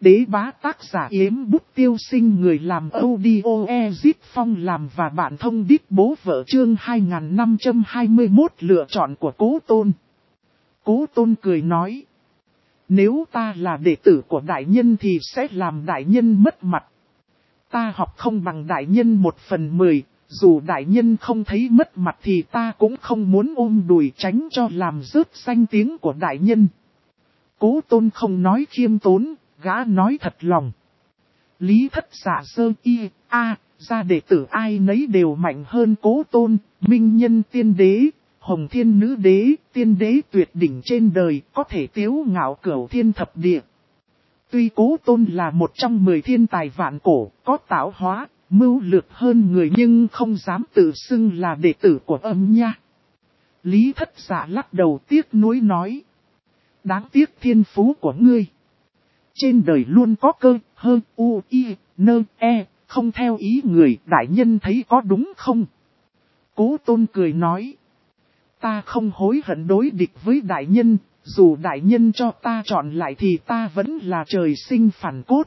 Đế bá tác giả Yếm Bút Tiêu Sinh, người làm audio Ezip Phong làm và bạn thông đít bố vợ, chương 2521 lựa chọn của Cố Tôn. Cố Tôn cười nói: nếu ta là đệ tử của đại nhân thì sẽ làm đại nhân mất mặt. Ta học không bằng đại nhân 1/10, dù đại nhân không thấy mất mặt thì ta cũng không muốn ôm đùi tránh cho làm rớt danh tiếng của đại nhân. Cố Tôn không nói khiêm tốn, gã nói thật lòng. Lý Thất Dạ sơ y, ra đệ tử ai nấy đều mạnh hơn Cố Tôn, minh nhân tiên đế, hồng thiên nữ đế, tiên đế tuyệt đỉnh trên đời, có thể tiếu ngạo cửu thiên thập địa. Tuy Cố Tôn là một trong 10 thiên tài vạn cổ, có tạo hóa, mưu lược hơn người, nhưng không dám tự xưng là đệ tử của Âm Nha. Lý Thất Dạ lắc đầu tiếc nuối nói: đáng tiếc thiên phú của ngươi. Trên đời luôn có cơ, hơ, u, y, nơ, e, không theo ý người, đại nhân thấy có đúng không? Cố Tôn cười nói: ta không hối hận đối địch với đại nhân, dù đại nhân cho ta chọn lại thì ta vẫn là trời sinh phản cốt.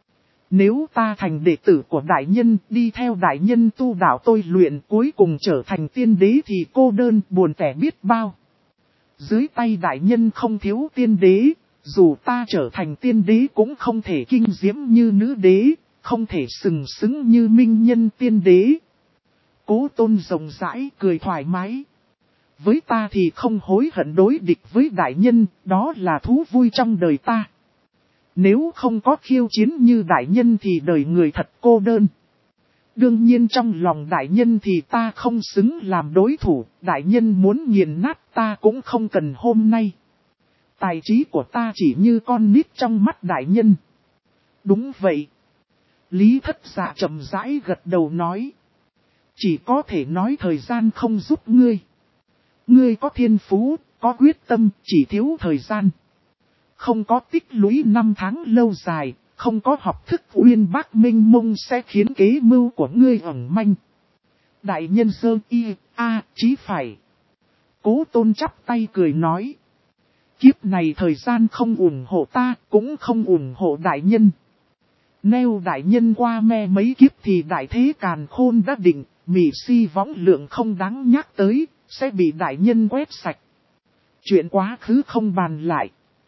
Nếu ta thành đệ tử của đại nhân, đi theo đại nhân tu đạo tôi luyện, cuối cùng trở thành tiên đế thì cô đơn buồn tẻ biết bao. Dưới tay đại nhân không thiếu tiên đế, dù ta trở thành tiên đế cũng không thể kinh diễm như nữ đế, không thể sừng sững như minh nhân tiên đế. Cố Tôn rộng rãi cười thoải mái. Với ta thì không hối hận đối địch với đại nhân, đó là thú vui trong đời ta. Nếu không có khiêu chiến như đại nhân thì đời người thật cô đơn. Đương nhiên trong lòng đại nhân thì ta không xứng làm đối thủ, đại nhân muốn nghiền nát ta cũng không cần hôm nay. Tài trí của ta chỉ như con nít trong mắt đại nhân. Đúng vậy. Lý Thất Dạ chậm rãi gật đầu nói: chỉ có thể nói thời gian không giúp ngươi. Ngươi có thiên phú, có quyết tâm, chỉ thiếu thời gian. Không có tích lũy 5 tháng lâu dài, không có học thức uyên bác minh mông sẽ khiến kế mưu của ngươi ẩn manh. Đại nhân sơ y, chí phải. Cố Tôn chắp tay cười nói: kiếp này thời gian không ủng hộ ta, cũng không ủng hộ đại nhân. Nếu đại nhân qua me mấy kiếp thì đại thế càn khôn đã định, mỉ si võng lượng không đáng nhắc tới, sẽ bị đại nhân quét sạch. Chuyện quá khứ không bàn lại.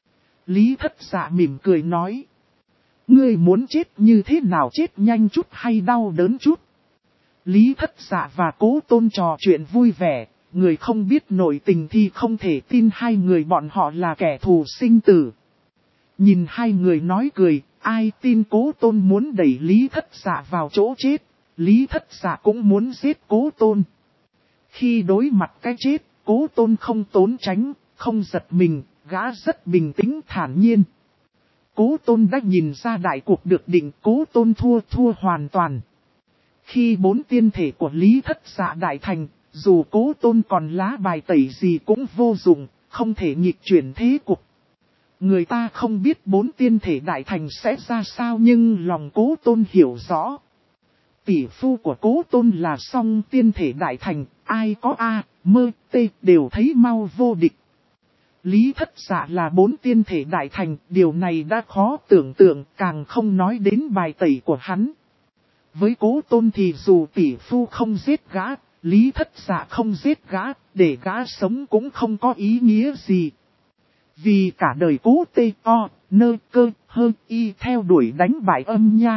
Lý Thất Dạ mỉm cười nói: ngươi muốn chết như thế nào, chết nhanh chút hay đau đớn chút? Lý Thất Dạ và Cố Tôn trò chuyện vui vẻ, người không biết nội tình thì không thể tin hai người bọn họ là kẻ thù sinh tử. Nhìn hai người nói cười, ai tin Cố Tôn muốn đẩy Lý Thất Dạ vào chỗ chết, Lý Thất Dạ cũng muốn giết Cố Tôn. Khi đối mặt cái chết, Cố Tôn không trốn tránh, không giật mình, gã rất bình tĩnh thản nhiên. Cố Tôn đã nhìn ra đại cuộc được định, Cố Tôn thua hoàn toàn. Khi 4 tiên thể của Lý Thất Dạ đại thành, dù Cố Tôn còn lá bài tẩy gì cũng vô dụng, không thể nghịch chuyển thế cục. Người ta không biết 4 tiên thể đại thành sẽ ra sao, nhưng lòng Cố Tôn hiểu rõ. Tỷ phu của Cố Tôn là song tiên thể đại thành, ai có mơ, đều thấy mau vô địch. Lý Thất Dạ là 4 tiên thể đại thành, điều này đã khó tưởng tượng, càng không nói đến bài tẩy của hắn. Với Cố Tôn thì dù tỷ phu không giết gã, Lý Thất Dạ không giết gã, để gã sống cũng không có ý nghĩa gì. Vì cả đời Cố y theo đuổi đánh bại Âm Nha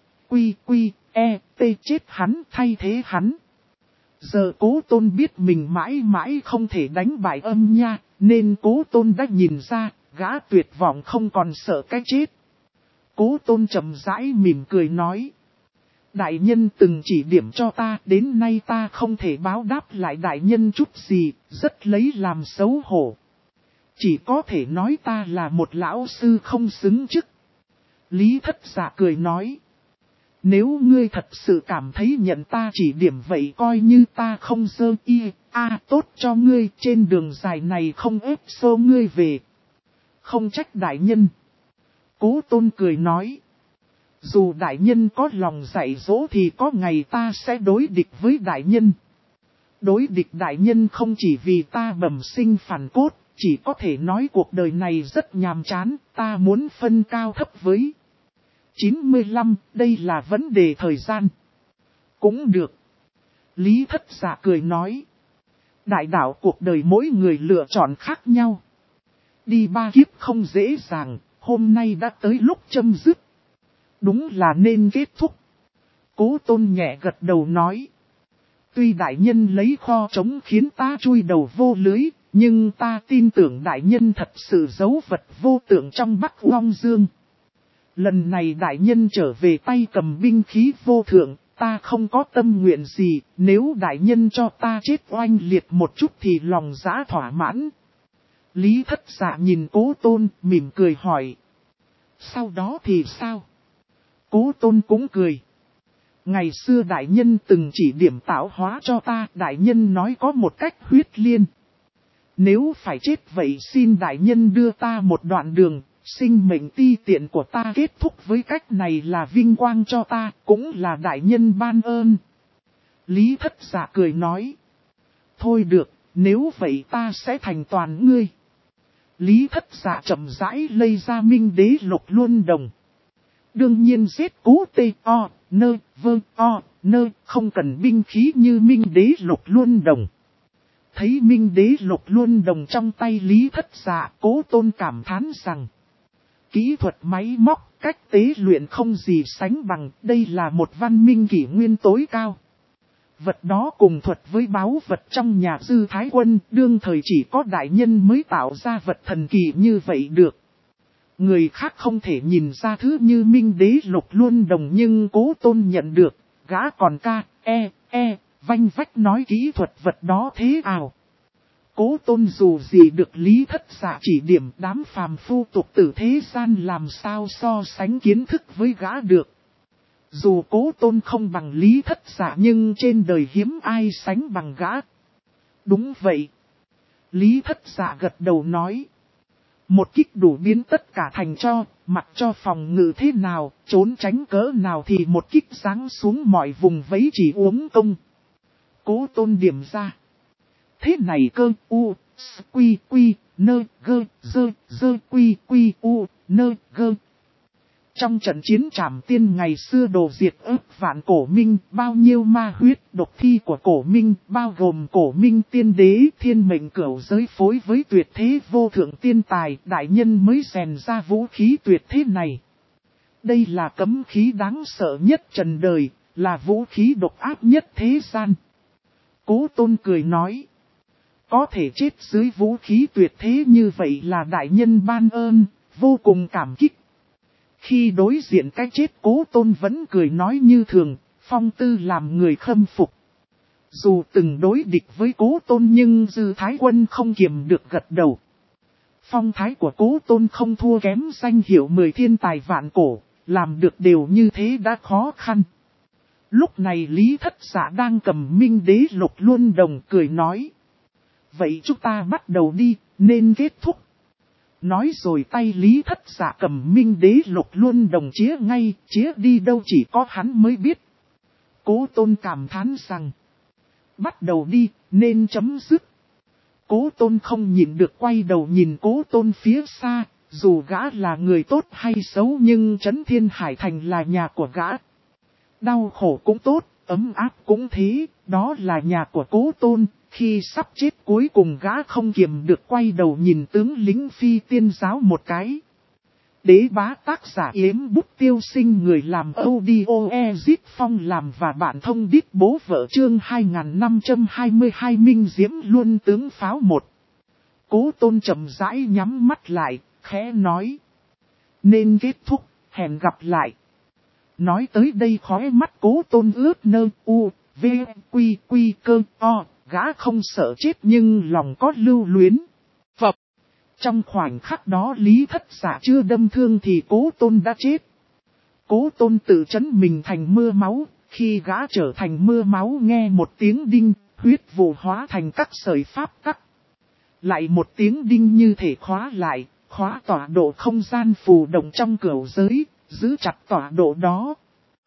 chết hắn thay thế hắn. Giờ Cố Tôn biết mình mãi mãi không thể đánh bại Âm Nha, nên Cố Tôn đã nhìn ra, gã tuyệt vọng không còn sợ cái chết. Cố Tôn chậm rãi mỉm cười nói: đại nhân từng chỉ điểm cho ta, đến nay ta không thể báo đáp lại đại nhân chút gì, rất lấy làm xấu hổ. Chỉ có thể nói ta là một lão sư không xứng chức. Lý Thất Dạ cười nói: nếu ngươi thật sự cảm thấy nhận ta chỉ điểm vậy coi như ta không sơ y, tốt cho ngươi, trên đường dài này không ép xô ngươi về. Không trách đại nhân. Cố Tôn cười nói: dù đại nhân có lòng dạy dỗ thì có ngày ta sẽ đối địch với đại nhân. Đối địch đại nhân không chỉ vì ta bẩm sinh phản cốt, chỉ có thể nói cuộc đời này rất nhàm chán, ta muốn phân cao thấp với 95, đây là vấn đề thời gian. Cũng được. Lý Thất Dạ cười nói. Đại đạo cuộc đời mỗi người lựa chọn khác nhau. Đi 3 kiếp không dễ dàng, hôm nay đã tới lúc chấm dứt. Đúng là nên kết thúc. Cố Tôn nhẹ gật đầu nói. Tuy đại nhân lấy kho trống khiến ta chui đầu vô lưới, nhưng ta tin tưởng đại nhân thật sự giấu vật vô tượng trong Bắc Long Dương. Lần này đại nhân trở về tay cầm binh khí vô thượng, ta không có tâm nguyện gì, nếu đại nhân cho ta chết oanh liệt một chút thì lòng dã thỏa mãn. Lý Thất Dạ nhìn Cố Tôn, mỉm cười hỏi. Sau đó thì sao? Cố Tôn cũng cười. Ngày xưa đại nhân từng chỉ điểm tạo hóa cho ta, đại nhân nói có một cách huyết liên. Nếu phải chết vậy xin đại nhân đưa ta một đoạn đường, sinh mệnh ti tiện của ta kết thúc với cách này là vinh quang cho ta, cũng là đại nhân ban ơn. Lý Thất Dạ cười nói. Thôi được, nếu vậy ta sẽ thành toàn ngươi. Lý Thất Dạ chậm rãi lây ra Minh Đế Lục Luân Đồng. Đương nhiên giết Cố Tê không cần binh khí như Minh Đế Lục Luân Đồng. Thấy Minh Đế Lục Luân Đồng trong tay Lý Thất Dạ, Cố Tôn cảm thán rằng. Kỹ thuật máy móc, cách tế luyện không gì sánh bằng, đây là một văn minh kỷ nguyên tối cao. Vật đó cùng thuật với báu vật trong nhà Dư Thái Quân, đương thời chỉ có đại nhân mới tạo ra vật thần kỳ như vậy được. Người khác không thể nhìn ra thứ như Minh Đế Lục Luân Đồng nhưng Cố Tôn nhận được, gã còn vanh vách nói kỹ thuật vật đó thế ảo. Cố Tôn dù gì được Lý Thất Dạ chỉ điểm, đám phàm phu tục tử thế gian làm sao so sánh kiến thức với gã được. Dù Cố Tôn không bằng Lý Thất Dạ nhưng trên đời hiếm ai sánh bằng gã. Đúng vậy. Lý Thất Dạ gật đầu nói. Một kích đủ biến tất cả thành cho, mặc cho phòng ngự thế nào, trốn tránh cỡ nào thì một kích giáng xuống mọi vùng vẫy chỉ uống công. Cố Tôn điểm ra. Thế này cơ u, quy, nơ, dơ, quy, u, nơ, gơ. Trong trận chiến trảm tiên ngày xưa đồ diệt ức vạn cổ minh, bao nhiêu ma huyết độc thi của cổ minh, bao gồm cổ minh tiên đế thiên mệnh cửu giới phối với tuyệt thế vô thượng tiên tài, đại nhân mới rèn ra vũ khí tuyệt thế này. Đây là cấm khí đáng sợ nhất trần đời, là vũ khí độc ác nhất thế gian. Cố Tôn cười nói. Có thể chết dưới vũ khí tuyệt thế như vậy là đại nhân ban ơn, vô cùng cảm kích. Khi đối diện cái chết Cố Tôn vẫn cười nói như thường, phong tư làm người khâm phục. Dù từng đối địch với Cố Tôn nhưng Dư Thái Quân không kiềm được gật đầu. Phong thái của Cố Tôn không thua kém danh hiệu 10 thiên tài vạn cổ, làm được đều như thế đã khó khăn. Lúc này Lý Thất Dạ đang cầm Minh Đế Lục Luân Đồng cười nói. Vậy chúng ta bắt đầu đi, nên kết thúc. Nói rồi tay Lý Thất Dạ cầm Minh Đế Lục Luân Đồng chĩa ngay, chĩa đi đâu chỉ có hắn mới biết. Cố Tôn cảm thán rằng. Bắt đầu đi, nên chấm dứt. Cố Tôn không nhìn được quay đầu nhìn Cố Tôn phía xa, dù gã là người tốt hay xấu nhưng Trấn Thiên Hải Thành là nhà của gã. Đau khổ cũng tốt, ấm áp cũng thế, đó là nhà của Cố Tôn. Khi sắp chết cuối cùng gã không kiềm được quay đầu nhìn tướng lính Phi Tiên Giáo một cái. Đế bá tác giả Yếm Bút Tiêu Sinh, người làm audio Ezit Phong làm và bản thông đít bố vợ chương 2522 Minh Diễm Luân tướng pháo 1. Cố Tôn chậm rãi nhắm mắt lại, khẽ nói. Nên kết thúc, hẹn gặp lại. Nói tới đây khóe mắt Cố Tôn ướt nơ u, v, quy cơ o. Gã không sợ chết nhưng lòng có lưu luyến. Phập. Trong khoảnh khắc đó Lý Thất Dạ chưa đâm thương thì Cố Tôn đã chết. Cố Tôn tự chấn mình thành mưa máu. Khi gã trở thành mưa máu nghe một tiếng đinh, huyết vụ hóa thành các sợi pháp tắc. Lại một tiếng đinh như thể khóa lại, khóa tọa độ không gian phù động trong cửu giới, giữ chặt tọa độ đó.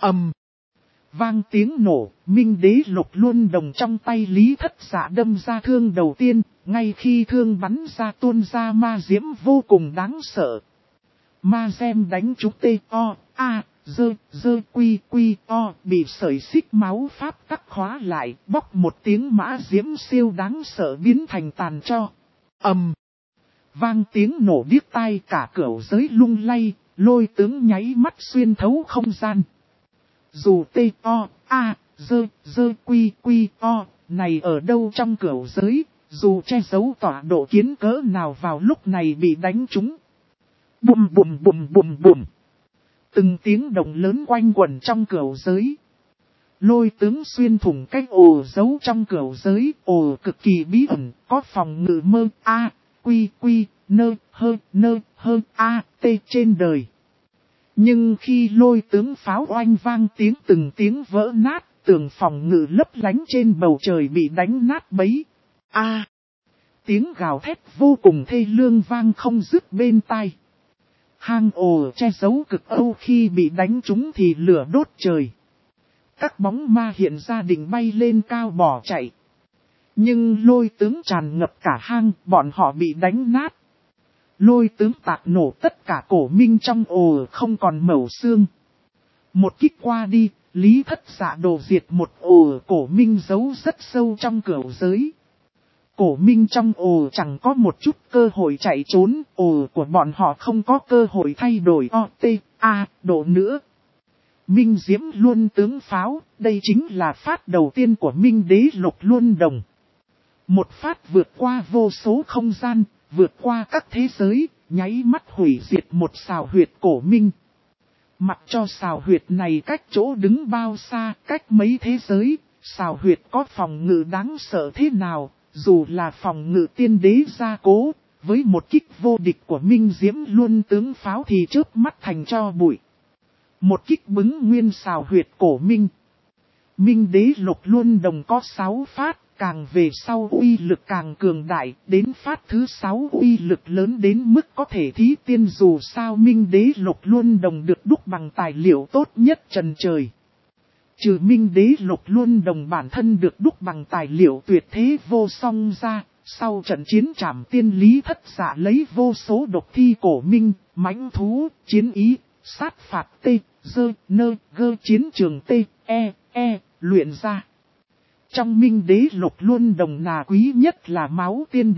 Vang tiếng nổ, Minh Đế Lục Luân Đồng trong tay Lý Thất Dạ đâm ra thương đầu tiên, ngay khi thương bắn ra tuôn ra ma diễm vô cùng đáng sợ. Ma gem đánh trúng quy o bị sợi xích máu pháp tắc khóa lại, bóc một tiếng mã diễm siêu đáng sợ biến thành tàn tro. Vang tiếng nổ điếc tai, cả cửu giới lung lay, Lôi Tướng nháy mắt xuyên thấu không gian. Dù quy o này ở đâu trong cửu giới, dù che giấu tọa độ kiến cỡ nào vào lúc này bị đánh trúng. Bùm bùm bùm bùm bùm. Từng tiếng động lớn quanh quẩn trong cửu giới. Lôi Tướng xuyên thủng cái ổ giấu trong cửu giới, ổ cực kỳ bí ẩn, có phòng ngự mơ nơ t trên đời. Nhưng khi Lôi Tướng pháo oanh vang từng tiếng vỡ nát, tường phòng ngự lấp lánh trên bầu trời bị đánh nát bấy. Tiếng gào thét vô cùng thê lương vang không dứt bên tai. Hang ổ che giấu cực âu khi bị đánh trúng thì lửa đốt trời. Các bóng ma hiện ra định bay lên cao bỏ chạy. Nhưng Lôi Tướng tràn ngập cả hang, bọn họ bị đánh nát. Lôi Tướng tạc nổ tất cả cổ minh trong ổ không còn mẩu xương. Một kích qua đi, Lý Thất Dạ đổ diệt một ổ cổ minh giấu rất sâu trong cửu giới. Cổ minh trong ổ chẳng có một chút cơ hội chạy trốn, ổ của bọn họ không có cơ hội thay đổi độ nữa. Minh Diễm Luân Tướng pháo, đây chính là phát đầu tiên của Minh Đế Lục Luân Đồng. Một phát vượt qua vô số không gian, vượt qua các thế giới, nháy mắt hủy diệt một xào huyệt cổ minh. Mặc cho xào huyệt này cách chỗ đứng bao xa, cách mấy thế giới, xào huyệt có phòng ngự đáng sợ thế nào, dù là phòng ngự tiên đế gia cố, với một kích vô địch của Minh Diễm Luân Tướng pháo thì chớp mắt thành cho bụi. Một kích bứng nguyên xào huyệt cổ minh. Minh Đế Lục Luân Đồng có 6 phát, càng về sau uy lực càng cường đại, đến phát thứ 6 uy lực lớn đến mức có thể thí tiên, dù sao Minh Đế Lục Luân Đồng được đúc bằng tài liệu tốt nhất trần trời. Trừ Minh Đế Lục Luân Đồng bản thân được đúc bằng tài liệu tuyệt thế vô song ra, sau trận chiến trảm tiên Lý Thất Dạ lấy vô số độc thi cổ minh, mãnh thú, chiến ý, sát phạt chiến trường luyện ra. Trong Minh Đế Lục Luân Đồng là quý nhất là máu tiên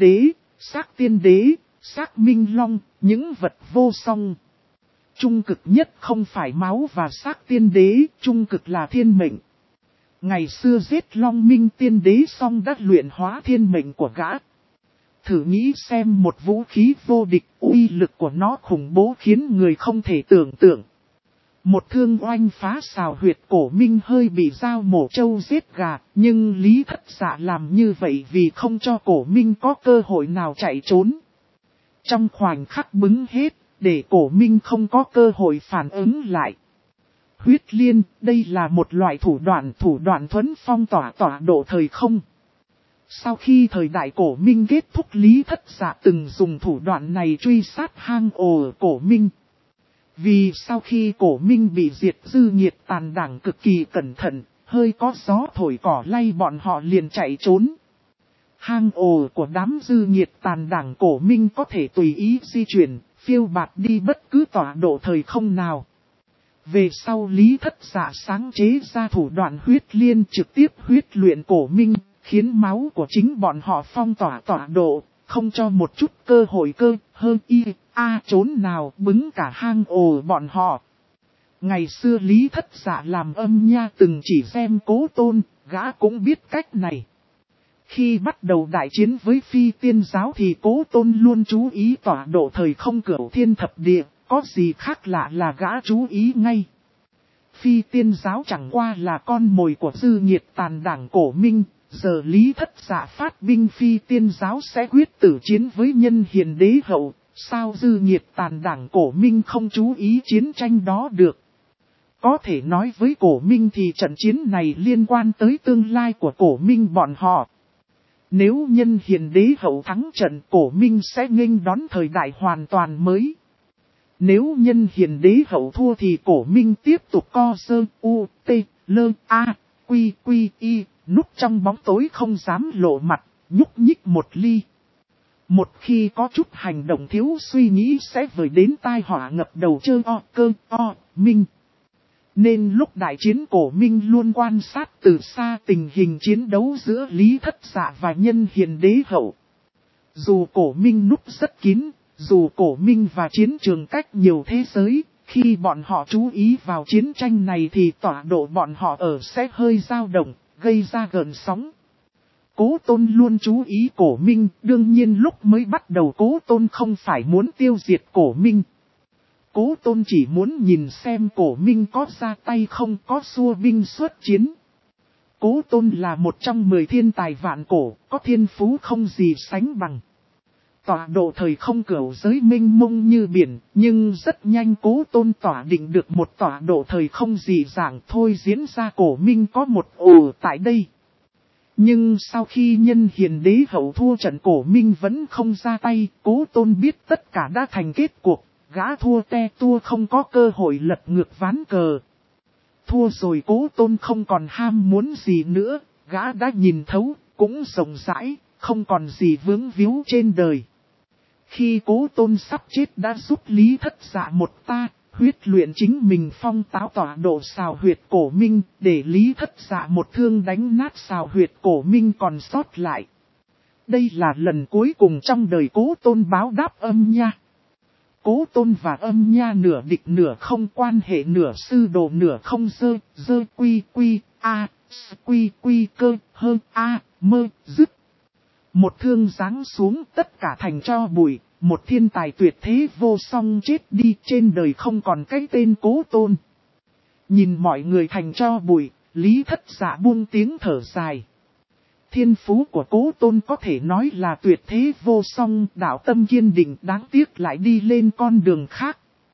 đế, xác minh long, những vật vô song. Trung cực nhất không phải máu và xác tiên đế, trung cực là thiên mệnh. Ngày xưa giết Long Minh tiên đế xong đã luyện hóa thiên mệnh của gã. Thử nghĩ xem một vũ khí vô địch, uy lực của nó khủng bố khiến người không thể tưởng tượng. Một thương oanh phá xào huyệt cổ minh hơi bị dao mổ trâu giết gà, nhưng Lý Thất Dạ làm như vậy vì không cho cổ minh có cơ hội nào chạy trốn. Trong khoảnh khắc bứng hết, để cổ minh không có cơ hội phản ứng lại. Huyết liên, đây là một loại thủ đoạn thuẫn phong tỏa độ thời không. Sau khi thời đại cổ minh kết thúc, Lý Thất Dạ từng dùng thủ đoạn này truy sát hang ổ cổ minh. Vì sau khi cổ minh bị diệt, Dư Nhiệt Tàn đảng cực kỳ cẩn thận, hơi có gió thổi cỏ lay bọn họ liền chạy trốn. Hang ổ của đám Dư Nhiệt Tàn đảng cổ minh có thể tùy ý di chuyển, phiêu bạt đi bất cứ tọa độ thời không nào. Về sau Lý Thất Dạ sáng chế ra thủ đoạn huyết liên, trực tiếp huyết luyện cổ minh, khiến máu của chính bọn họ phong tỏa tọa độ, không cho một chút cơ hội trốn nào, bứng cả hang ổ bọn họ. Ngày xưa Lý Thất Dạ làm âm nha từng chỉ xem Cố Tôn, gã cũng biết cách này. Khi bắt đầu đại chiến với Phi Tiên giáo thì Cố Tôn luôn chú ý tọa độ thời không Cửu Thiên Thập Địa, có gì khác lạ là gã chú ý ngay. Phi Tiên giáo chẳng qua là con mồi của Dư Nhiệt Tàn đảng cổ minh, giờ Lý Thất Dạ phát binh Phi Tiên giáo sẽ quyết tử chiến với Nhân Hiền Đế hậu, sao Dư Nhiệt Tàn đảng cổ minh không chú ý chiến tranh đó được. Có thể nói với cổ minh thì trận chiến này liên quan tới tương lai của cổ minh bọn họ. Nếu Nhân Hiền Đế hậu thắng trận, cổ minh sẽ nghênh đón thời đại hoàn toàn mới. Nếu Nhân Hiền Đế hậu thua thì cổ minh tiếp tục núp trong bóng tối không dám lộ mặt, nhúc nhích một ly. Một khi có chút hành động thiếu suy nghĩ sẽ vời đến tai họa ngập đầu minh. Nên lúc đại chiến Cổ Minh luôn quan sát từ xa tình hình chiến đấu giữa Lý Thất Dạ và Nhân Hiền Đế Hậu. Dù Cổ Minh núp rất kín, dù Cổ Minh và chiến trường cách nhiều thế giới, khi bọn họ chú ý vào chiến tranh này thì tọa độ bọn họ ở sẽ hơi dao động, gây ra gợn sóng. Cố Tôn luôn chú ý Cổ Minh, đương nhiên lúc mới bắt đầu Cố Tôn không phải muốn tiêu diệt Cổ Minh. Cố Tôn chỉ muốn nhìn xem Cổ Minh có ra tay không, có xua binh xuất chiến. Cố Tôn là một trong 10 thiên tài vạn cổ, có thiên phú không gì sánh bằng. Tọa độ thời không cửu giới mênh mông như biển, nhưng rất nhanh Cố Tôn tỏa định được một tọa độ thời không dị dạng thôi diễn ra Cổ Minh có một ổ tại đây. Nhưng sau khi Nhân Hiền Đế Hậu thua trận Cổ Minh vẫn không ra tay, Cố Tôn biết tất cả đã thành kết cuộc, gã thua te tua không có cơ hội lật ngược ván cờ. Thua rồi Cố Tôn không còn ham muốn gì nữa, gã đã nhìn thấu, cũng rộng rãi, không còn gì vướng víu trên đời. Khi Cố Tôn sắp chết đã giúp Lý Thất Dạ một ta, huyết luyện chính mình phong táo tọa độ xào huyệt Cổ Minh, để Lý Thất Dạ một thương đánh nát xào huyệt Cổ Minh còn sót lại. Đây là lần cuối cùng trong đời Cố Tôn báo đáp Âm Nha. Cố Tôn và Âm Nha nửa địch nửa không, quan hệ nửa sư đồ nửa không, dơ quy quy a, quy quy cơ hơ a mơ dứt. Một thương giáng xuống tất cả thành tro bụi, một thiên tài tuyệt thế vô song chết đi, trên đời không còn cái tên Cố Tôn. Nhìn mọi người thành tro bụi, Lý Thất Dạ buông tiếng thở dài. Thiên phú của Cố Tôn có thể nói là tuyệt thế vô song, đạo tâm kiên định, đáng tiếc lại đi lên con đường khác.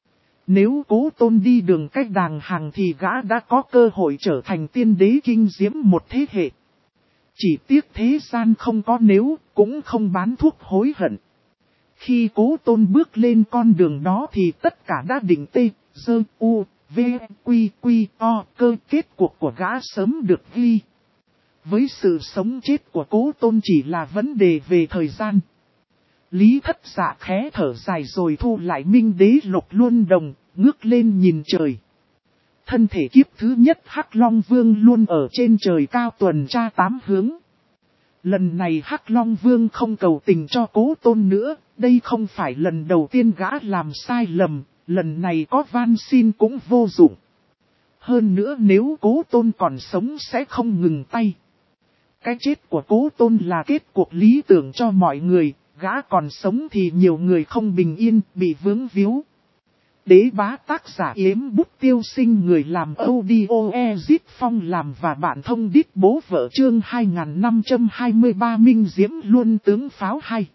Nếu Cố Tôn đi đường cách đàng hàng thì gã đã có cơ hội trở thành tiên đế kinh diễm một thế hệ. Chỉ tiếc thế gian không có nếu, cũng không bán thuốc hối hận. Khi Cố Tôn bước lên con đường đó thì tất cả đã định tê, dơ, u, v, quy, quy, o, cơ. Kết cuộc của gã sớm được ghi. Với sự sống chết của Cố Tôn chỉ là vấn đề về thời gian. Lý Thất Dạ khẽ thở dài rồi thu lại Minh Đế Lục Luân Đồng, ngước lên nhìn trời. Thân thể kiếp thứ nhất Hắc Long Vương luôn ở trên trời cao tuần tra 8 hướng. Lần này Hắc Long Vương không cầu tình cho Cố Tôn nữa, đây không phải lần đầu tiên gã làm sai lầm, lần này có van xin cũng vô dụng. Hơn nữa nếu Cố Tôn còn sống sẽ không ngừng tay. Cái chết của Cố Tôn là kết cuộc lý tưởng cho mọi người, gã còn sống thì nhiều người không bình yên, bị vướng víu. Đế Bá tác giả Yếm Bút Tiêu Sinh, người làm audio Ezit Phong làm và bạn thông đít bố vợ chương 2523 Minh Diễm Luân tướng pháo hay.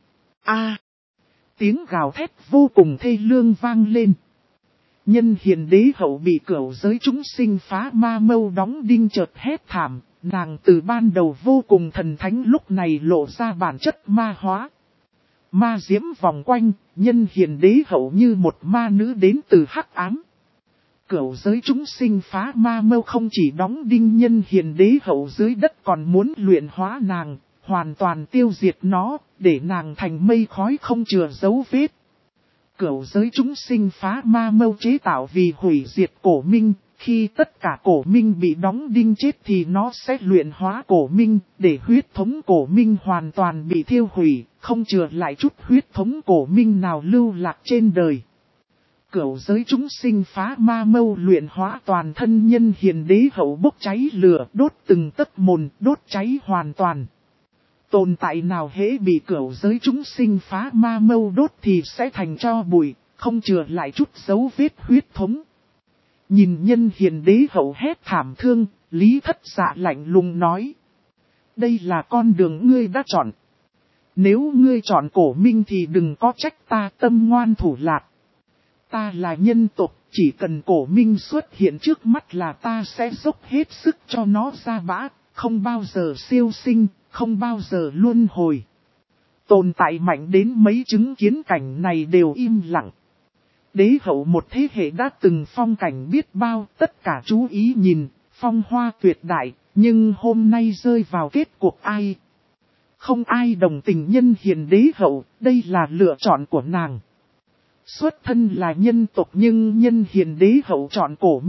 Tiếng gào thét vô cùng thê lương vang lên. Nhân Hiền Đế Hậu bị cửu giới chúng sinh phá ma mâu đóng đinh chợt hét thảm, nàng từ ban đầu vô cùng thần thánh lúc này lộ ra bản chất ma hóa. Ma diễm vòng quanh, Nhân Hiền Đế Hậu như một ma nữ đến từ hắc ám. Cửu giới chúng sinh phá ma mâu không chỉ đóng đinh Nhân Hiền Đế Hậu dưới đất còn muốn luyện hóa nàng, hoàn toàn tiêu diệt nó, để nàng thành mây khói không chừa dấu vết. Cửu giới chúng sinh phá ma mâu chế tạo vì hủy diệt Cổ Minh, khi tất cả Cổ Minh bị đóng đinh chết thì nó sẽ luyện hóa Cổ Minh, để huyết thống Cổ Minh hoàn toàn bị thiêu hủy, không chừa lại chút huyết thống Cổ Minh nào lưu lạc trên đời. Cửu giới chúng sinh phá ma mâu luyện hóa toàn thân Nhân Hiền Đế Hậu bốc cháy lửa, đốt từng tấc mồn, đốt cháy hoàn toàn. Tồn tại nào hễ bị cửu giới chúng sinh phá ma mâu đốt thì sẽ thành tro bụi, không chừa lại chút dấu vết huyết thống. Nhìn Nhân Hiền Đế Hậu hét thảm thương, Lý Thất Dạ lạnh lùng nói. Đây là con đường ngươi đã chọn. Nếu ngươi chọn Cổ Minh thì đừng có trách ta tâm ngoan thủ lạt. Ta là nhân tộc, chỉ cần Cổ Minh xuất hiện trước mắt là ta sẽ dốc hết sức cho nó ra bã, không bao giờ siêu sinh, không bao giờ luân hồi. Tồn tại mạnh đến mấy chứng kiến cảnh này đều im lặng. Đế Hậu một thế hệ đã từng phong cảnh biết bao, tất cả chú ý nhìn, phong hoa tuyệt đại, nhưng hôm nay rơi vào kết cuộc ai? Không ai đồng tình Nhân Hiền Đế Hậu, đây là lựa chọn của nàng. Xuất thân là nhân tộc nhưng Nhân Hiền Đế Hậu chọn Cổ Minh,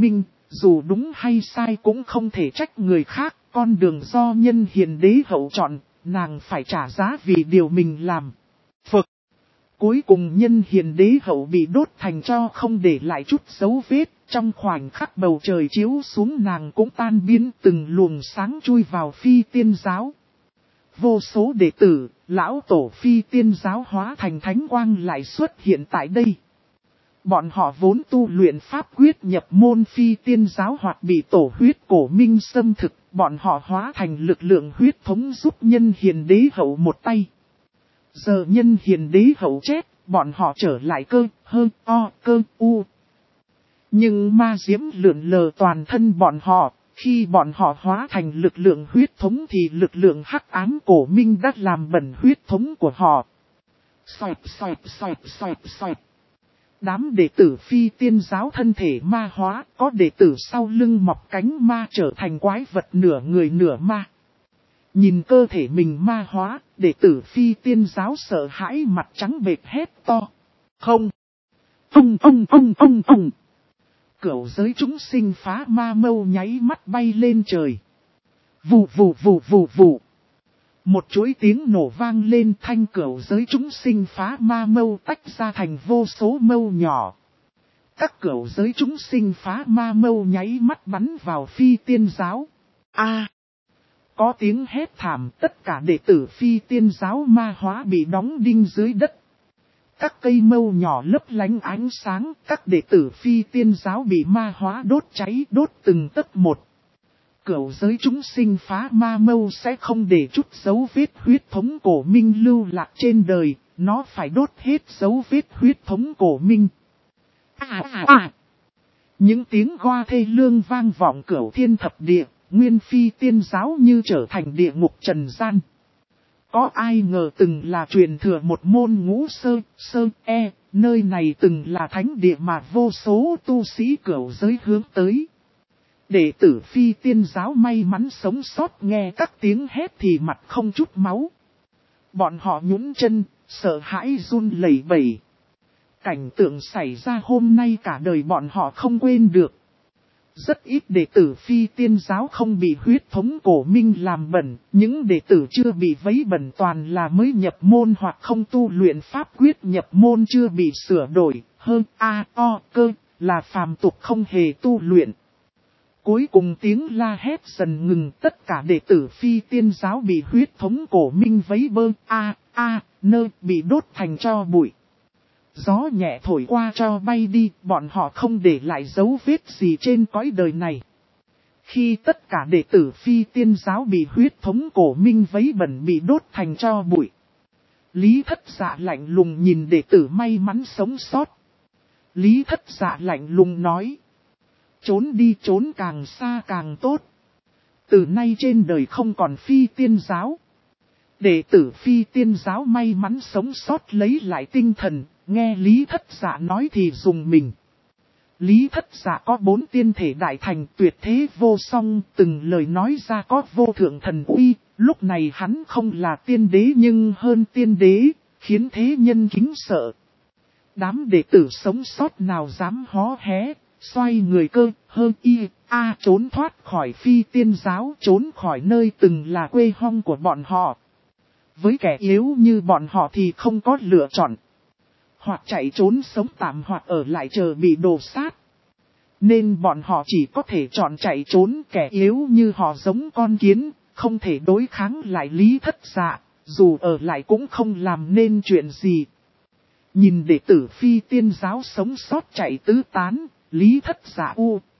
Dù đúng hay sai cũng không thể trách người khác, con đường do nhân hiền đế hậu chọn, nàng phải trả giá vì điều mình làm. Phật. Cuối cùng nhân hiền đế hậu bị đốt thành tro không để lại chút dấu vết, trong khoảnh khắc bầu trời chiếu xuống nàng cũng tan biến, từng luồng sáng chui vào phi tiên giáo. Vô số đệ tử, lão tổ phi tiên giáo hóa thành thánh quang lại xuất hiện tại đây. Bọn họ vốn tu luyện pháp quyết nhập môn phi tiên giáo hoặc bị tổ huyết cổ minh xâm thực, bọn họ hóa thành lực lượng huyết thống giúp nhân hiền đế hậu một tay. Giờ nhân hiền đế hậu chết, bọn họ trở lại cơ, hơn, cơ, u. Nhưng ma diễm lượn lờ toàn thân bọn họ, khi bọn họ hóa thành lực lượng huyết thống thì lực lượng hắc ám cổ minh đã làm bẩn huyết thống của họ. Xoẹt xoẹt xoẹt xoẹt xoẹt. Đám đệ tử phi tiên giáo thân thể ma hóa, có đệ tử sau lưng mọc cánh ma trở thành quái vật nửa người nửa ma. Nhìn cơ thể mình ma hóa, đệ tử phi tiên giáo sợ hãi mặt trắng bệch hét to. Không! Ông! Cửu giới chúng sinh phá ma mâu nháy mắt bay lên trời. Vù. Một chuỗi tiếng nổ vang lên, thanh cửu giới chúng sinh phá ma mâu tách ra thành vô số mâu nhỏ. Các cửu giới chúng sinh phá ma mâu nháy mắt bắn vào phi tiên giáo. Có tiếng hét thảm, tất cả đệ tử phi tiên giáo ma hóa bị đóng đinh dưới đất. Các cây mâu nhỏ lấp lánh ánh sáng, các đệ tử phi tiên giáo bị ma hóa đốt cháy, đốt từng tấc một. Cửu giới chúng sinh phá ma mâu sẽ không để chút dấu vết huyết thống cổ minh lưu lạc trên đời, nó phải đốt hết dấu vết huyết thống cổ minh. Những tiếng goa thê lương vang vọng cửu thiên thập địa, nguyên phi tiên giáo như trở thành địa ngục trần gian. Có ai ngờ từng là truyền thừa một môn ngũ sơ, nơi này từng là thánh địa mà vô số tu sĩ cửu giới hướng tới. Đệ tử phi tiên giáo may mắn sống sót nghe các tiếng hét thì mặt không chút máu. Bọn họ nhún chân, sợ hãi run lẩy bẩy. Cảnh tượng xảy ra hôm nay cả đời bọn họ không quên được. Rất ít đệ tử phi tiên giáo không bị huyết thống cổ minh làm bẩn, những đệ tử chưa bị vấy bẩn toàn là mới nhập môn hoặc không tu luyện pháp quyết nhập môn chưa bị sửa đổi, hơn cơ là phàm tục không hề tu luyện. Cuối cùng tiếng la hét dần ngừng, tất cả đệ tử phi tiên giáo bị huyết thống cổ minh vấy bơ, nơi bị đốt thành tro bụi. Gió nhẹ thổi qua cho bay đi, bọn họ không để lại dấu vết gì trên cõi đời này. Khi tất cả đệ tử phi tiên giáo bị huyết thống cổ minh vấy bẩn bị đốt thành tro bụi. Lý Thất Dạ lạnh lùng nhìn đệ tử may mắn sống sót. Lý Thất Dạ lạnh lùng nói. Trốn đi, trốn càng xa càng tốt. Từ nay trên đời không còn phi tiên giáo. Đệ tử phi tiên giáo may mắn sống sót lấy lại tinh thần, nghe Lý Thất Dạ nói thì dùng mình. Lý Thất Dạ có 4 tiên thể đại thành tuyệt thế vô song, từng lời nói ra có vô thượng thần uy, lúc này hắn không là tiên đế nhưng hơn tiên đế, khiến thế nhân kính sợ. Đám đệ tử sống sót nào dám hó hé, xoay người cơ, trốn thoát khỏi phi tiên giáo, trốn khỏi nơi từng là quê hương của bọn họ. Với kẻ yếu như bọn họ thì không có lựa chọn. Hoặc chạy trốn sống tạm hoặc ở lại chờ bị đổ sát. Nên bọn họ chỉ có thể chọn chạy trốn, kẻ yếu như họ giống con kiến, không thể đối kháng lại Lý Thất Dạ, dù ở lại cũng không làm nên chuyện gì. Nhìn đệ tử phi tiên giáo sống sót chạy tứ tán, Lý Thất Dạ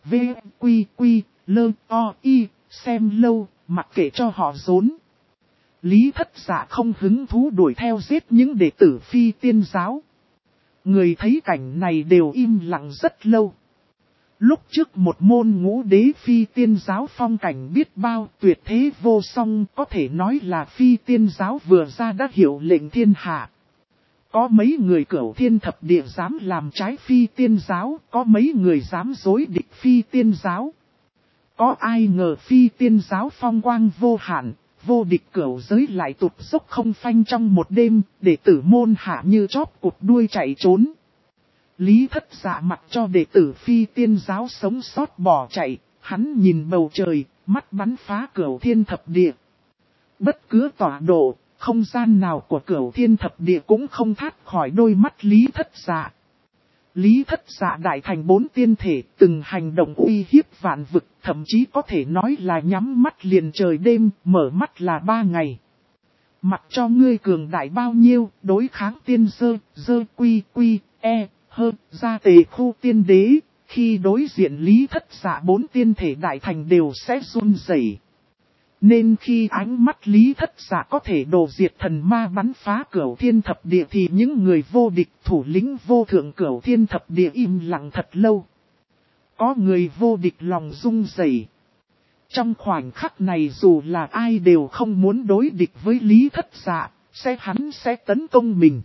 xem lâu, mặc kệ cho họ rốn. Lý Thất Dạ không hứng thú đuổi theo giết những đệ tử phi tiên giáo. Người thấy cảnh này đều im lặng rất lâu. Lúc trước một môn ngũ đế phi tiên giáo phong cảnh biết bao tuyệt thế vô song, có thể nói là phi tiên giáo vừa ra đã hiệu lệnh thiên hạ. Có mấy người cửu thiên thập địa dám làm trái phi tiên giáo, có mấy người dám dối địch phi tiên giáo. Có ai ngờ phi tiên giáo phong quang vô hạn, vô địch cửu giới lại tụt dốc không phanh trong một đêm, để tử môn hạ như chóp cụt đuôi chạy trốn. Lý Thất Dạ mặc cho đệ tử Phi Tiên giáo sống sót bỏ chạy, hắn nhìn bầu trời, mắt bắn phá Cửu Thiên Thập Địa. Bất cứ tọa độ, không gian nào của Cửu Thiên Thập Địa cũng không thoát khỏi đôi mắt Lý Thất Dạ. Lý Thất Dạ đại thành 4 tiên thể, từng hành động uy hiếp vạn vực, thậm chí có thể nói là nhắm mắt liền trời đêm, mở mắt là 3 ngày. Mặc cho ngươi cường đại bao nhiêu, đối kháng tiên dơ quy, ra tề khu tiên đế, khi đối diện Lý Thất Dạ 4 tiên thể đại thành đều sẽ run rẩy. Nên khi ánh mắt Lý Thất Dạ có thể đổ diệt thần ma bắn phá Cửu Thiên Thập Địa thì những người vô địch thủ lĩnh vô thượng Cửu Thiên Thập Địa im lặng thật lâu. Có người vô địch lòng rung rẩy. Trong khoảnh khắc này dù là ai đều không muốn đối địch với Lý Thất Dạ, hắn sẽ tấn công mình.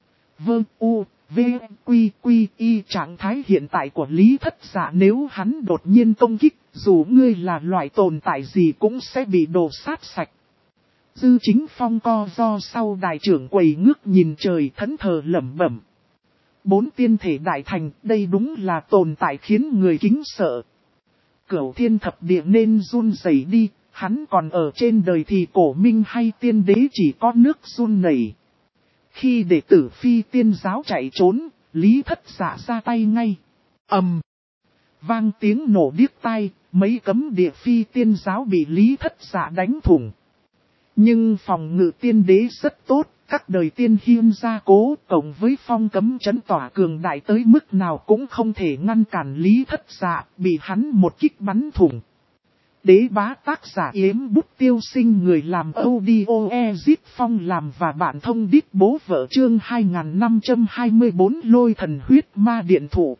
Quy y trạng thái hiện tại của Lý Thất Dạ nếu hắn đột nhiên công kích, dù ngươi là loại tồn tại gì cũng sẽ bị đổ sát sạch. Dư Chính Phong co do sau đại trưởng quầy ngước nhìn trời thẫn thờ lẩm bẩm. 4 tiên thể đại thành, đây đúng là tồn tại khiến người kính sợ. Cửu Thiên Thập Địa nên run rẩy đi, hắn còn ở trên đời thì cổ minh hay tiên đế chỉ có nước run nảy. Khi đệ tử Phi Tiên giáo chạy trốn, Lý Thất Dạ ra tay ngay. Vang tiếng nổ điếc tai, mấy cấm địa Phi Tiên giáo bị Lý Thất Dạ đánh thủng. Nhưng phòng ngự tiên đế rất tốt, các đời tiên hiên gia cố, cộng với phong cấm chấn tỏa cường đại tới mức nào cũng không thể ngăn cản Lý Thất Dạ, bị hắn một kích bắn thủng. Đế bá tác giả Yếm Bút Tiêu Sinh, người làm audio Ezit Phong làm và bạn thông đít bố vợ chương 2524 Lôi Thần Huyết Ma Điện Thủ.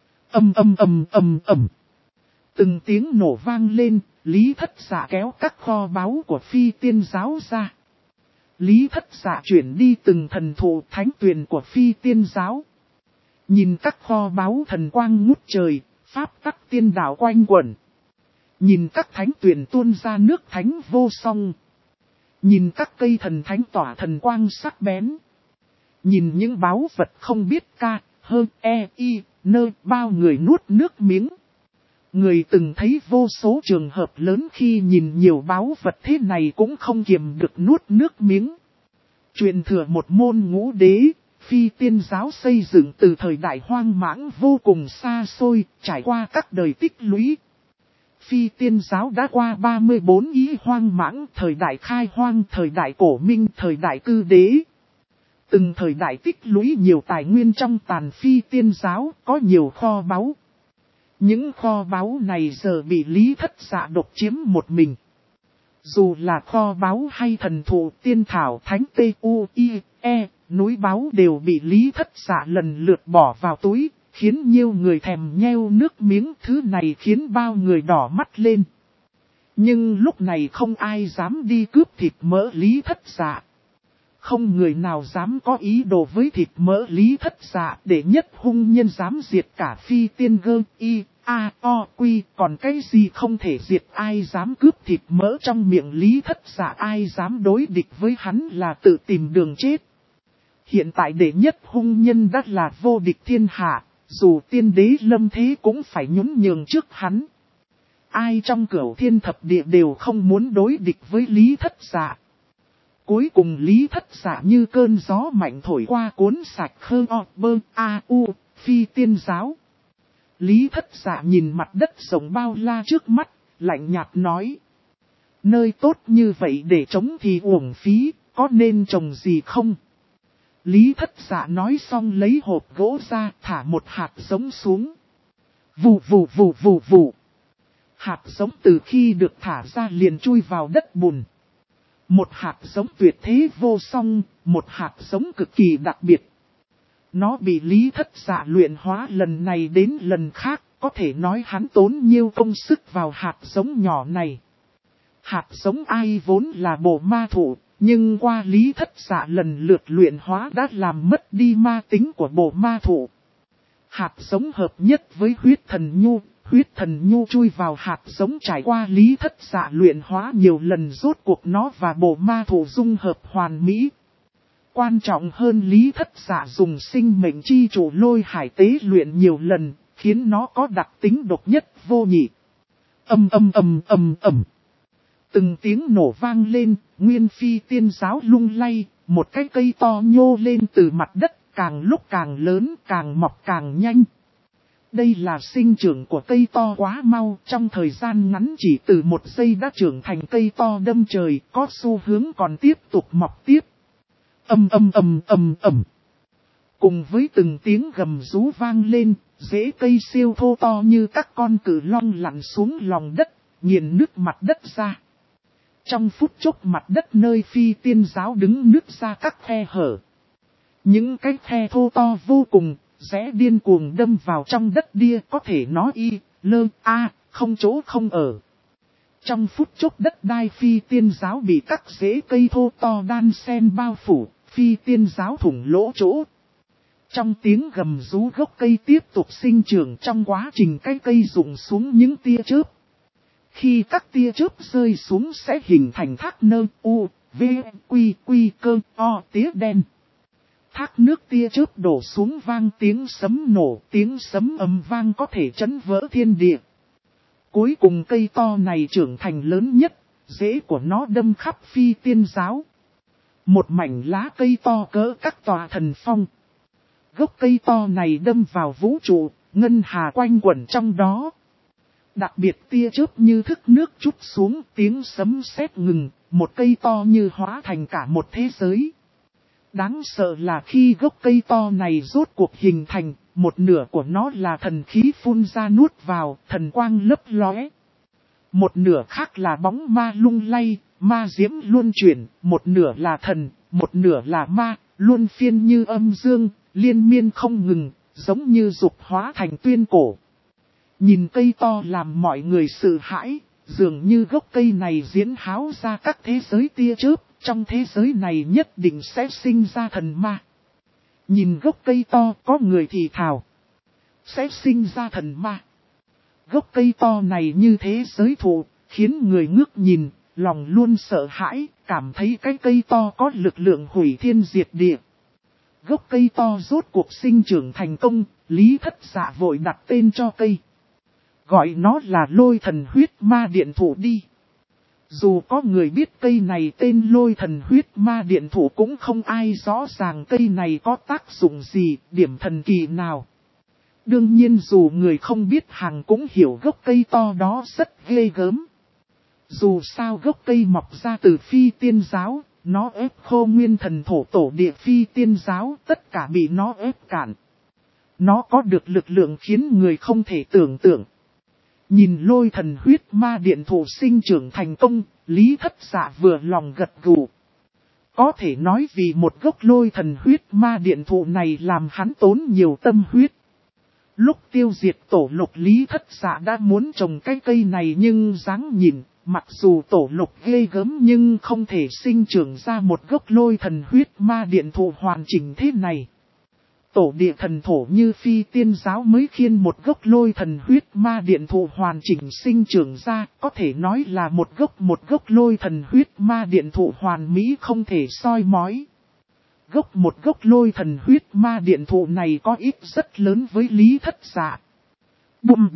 Từng tiếng nổ vang lên, Lý Thất Dạ kéo các kho báu của Phi Tiên giáo ra. Lý Thất Dạ chuyển đi từng thần thụ thánh tuyền của Phi Tiên giáo. Nhìn các kho báu thần quang ngút trời, pháp tắc tiên đạo quanh quẩn. Nhìn các thánh tuyền tuôn ra nước thánh vô song. Nhìn các cây thần thánh tỏa thần quang sắc bén. Nhìn những báu vật không biết bao người nuốt nước miếng. Người từng thấy vô số trường hợp lớn khi nhìn nhiều báu vật thế này cũng không kiềm được nuốt nước miếng. Truyền thừa một môn ngũ đế, Phi Tiên giáo xây dựng từ thời đại hoang mãng vô cùng xa xôi, trải qua các đời tích lũy. Phi Tiên giáo đã qua 34 ý hoang mãng, thời đại khai hoang, thời đại cổ minh, thời đại cư đế. Từng thời đại tích lũy nhiều tài nguyên trong tàn Phi Tiên giáo, có nhiều kho báu. Những kho báu này giờ bị Lý Thất Dạ độc chiếm một mình. Dù là kho báu hay thần thụ tiên thảo thánh núi báu đều bị Lý Thất Dạ lần lượt bỏ vào túi, khiến nhiều người thèm nheo nước miếng, thứ này khiến bao người đỏ mắt lên. Nhưng lúc này không ai dám đi cướp thịt mỡ Lý Thất Dạ. Không người nào dám có ý đồ với thịt mỡ Lý Thất Dạ, để nhất hung nhân dám diệt cả Phi Tiên còn cái gì không thể diệt, ai dám cướp thịt mỡ trong miệng Lý Thất Dạ, ai dám đối địch với hắn là tự tìm đường chết. Hiện tại đệ nhất hung nhân đã là vô địch thiên hạ, dù tiên đế lâm thế cũng phải nhún nhường trước hắn. Ai trong Cửu Thiên Thập Địa đều không muốn đối địch với Lý Thất Dạ. Cuối cùng Lý Thất Dạ như cơn gió mạnh thổi qua cuốn sạch Phi Tiên giáo. Lý Thất Dạ nhìn mặt đất rộng bao la trước mắt, lạnh nhạt nói. Nơi tốt như vậy để trống thì uổng phí, có nên trồng gì không? Lý Thất Dạ nói xong lấy hộp gỗ ra, thả một hạt giống xuống. Vù. Hạt giống từ khi được thả ra liền chui vào đất bùn. Một hạt giống tuyệt thế vô song, một hạt giống cực kỳ đặc biệt. Nó bị Lý Thất Dạ luyện hóa lần này đến lần khác, có thể nói hắn tốn nhiều công sức vào hạt giống nhỏ này. Hạt giống ai vốn là bộ ma thụ, nhưng qua Lý Thất Dạ lần lượt luyện hóa đã làm mất đi ma tính của bộ ma thụ. Hạt giống hợp nhất với huyết thần nhu chui vào hạt giống, trải qua Lý Thất Dạ luyện hóa nhiều lần, rốt cuộc nó và bộ ma thụ dung hợp hoàn mỹ. quan trọng hơn Lý Thất Dạ dùng sinh mệnh chi chủ lôi hải tế luyện nhiều lần, khiến nó có đặc tính độc nhất vô nhị. Ầm. Từng tiếng nổ vang lên, nguyên phi tiên giáo lung lay, một cái cây to nhô lên từ mặt đất, càng lúc càng lớn, càng mọc càng nhanh. Đây là sinh trưởng của cây to quá mau, trong thời gian ngắn chỉ từ 1 giây đã trưởng thành cây to đâm trời, có xu hướng còn tiếp tục mọc tiếp. Ầm. Cùng với từng tiếng gầm rú vang lên, rễ cây siêu thô to như các con cự long lặn xuống lòng đất, nghiền nứt mặt đất ra. Trong phút chốc mặt đất nơi phi tiên giáo đứng nứt ra các khe hở. Những cái khe thô to vô cùng, rẽ điên cuồng đâm vào trong đất đia, có thể nói không chỗ không ở. Trong phút chốc đất đai phi tiên giáo bị các rễ cây thô to đan xen bao phủ, phi tiên giáo thủng lỗ chỗ. Trong tiếng gầm rú gốc cây tiếp tục sinh trưởng trong quá trình cái cây rụng xuống những tia chớp. Khi các tia chớp rơi xuống sẽ hình thành thác nơ cơ o tía đen. Thác nước tia chớp đổ xuống vang tiếng sấm nổ, tiếng sấm ầm vang có thể chấn vỡ thiên địa. Cuối cùng cây to này trưởng thành lớn nhất, rễ của nó đâm khắp phi tiên giáo. Một mảnh lá cây to cỡ các tòa thần phong. Gốc cây to này đâm vào vũ trụ, ngân hà quanh quẩn trong đó. Đặc biệt tia chớp như thức nước trút xuống, tiếng sấm sét ngừng, một cây to như hóa thành cả một thế giới. Đáng sợ là khi gốc cây to này rốt cuộc hình thành, một nửa của nó là thần khí phun ra nuốt vào, thần quang lấp lóe. Một nửa khác là bóng ma lung lay, ma diễm luân chuyển, một nửa là thần, một nửa là ma, luân phiên như âm dương, liên miên không ngừng, giống như dục hóa thành tuyên cổ. Nhìn cây to làm mọi người sợ hãi, dường như gốc cây này diễn háo ra các thế giới tia chớp, trong thế giới này nhất định sẽ sinh ra thần ma. Nhìn gốc cây to có người thì thào, sẽ sinh ra thần ma. Gốc cây to này như thế giới thụ, khiến người ngước nhìn, lòng luôn sợ hãi, cảm thấy cái cây to có lực lượng hủy thiên diệt địa. Gốc cây to rốt cuộc sinh trưởng thành công, Lý Thất Dạ vội đặt tên cho cây. Gọi nó là Lôi Thần Huyết Ma Điện Thụ đi. Dù có người biết cây này tên Lôi Thần Huyết Ma Điện Thụ cũng không ai rõ ràng cây này có tác dụng gì, điểm thần kỳ nào. Đương nhiên dù người không biết hàng cũng hiểu gốc cây to đó rất ghê gớm. Dù sao gốc cây mọc ra từ phi tiên giáo, nó ép khô nguyên thần thổ tổ địa phi tiên giáo, tất cả bị nó ép cạn. Nó có được lực lượng khiến người không thể tưởng tượng. Nhìn Lôi Thần Huyết Ma Điện Thụ sinh trưởng thành công, Lý Thất Dạ vừa lòng gật gù. Có thể nói vì một gốc Lôi Thần Huyết Ma Điện Thụ này làm hắn tốn nhiều tâm huyết. Lúc tiêu diệt tổ lục Lý Thất Dạ đã muốn trồng cái cây này nhưng dáng nhìn, mặc dù tổ lục ghê gớm nhưng không thể sinh trưởng ra một gốc Lôi Thần Huyết Ma Điện Thụ hoàn chỉnh thế này. Tổ địa thần thổ như phi tiên giáo mới khiên một gốc Lôi Thần Huyết Ma Điện Thụ hoàn chỉnh sinh trưởng ra, có thể nói là một gốc Lôi Thần Huyết Ma Điện Thụ hoàn mỹ không thể soi mói. Một gốc Lôi Thần Huyết Ma Điện Thụ này có ích rất lớn với Lý Thất Dạ. Bùm.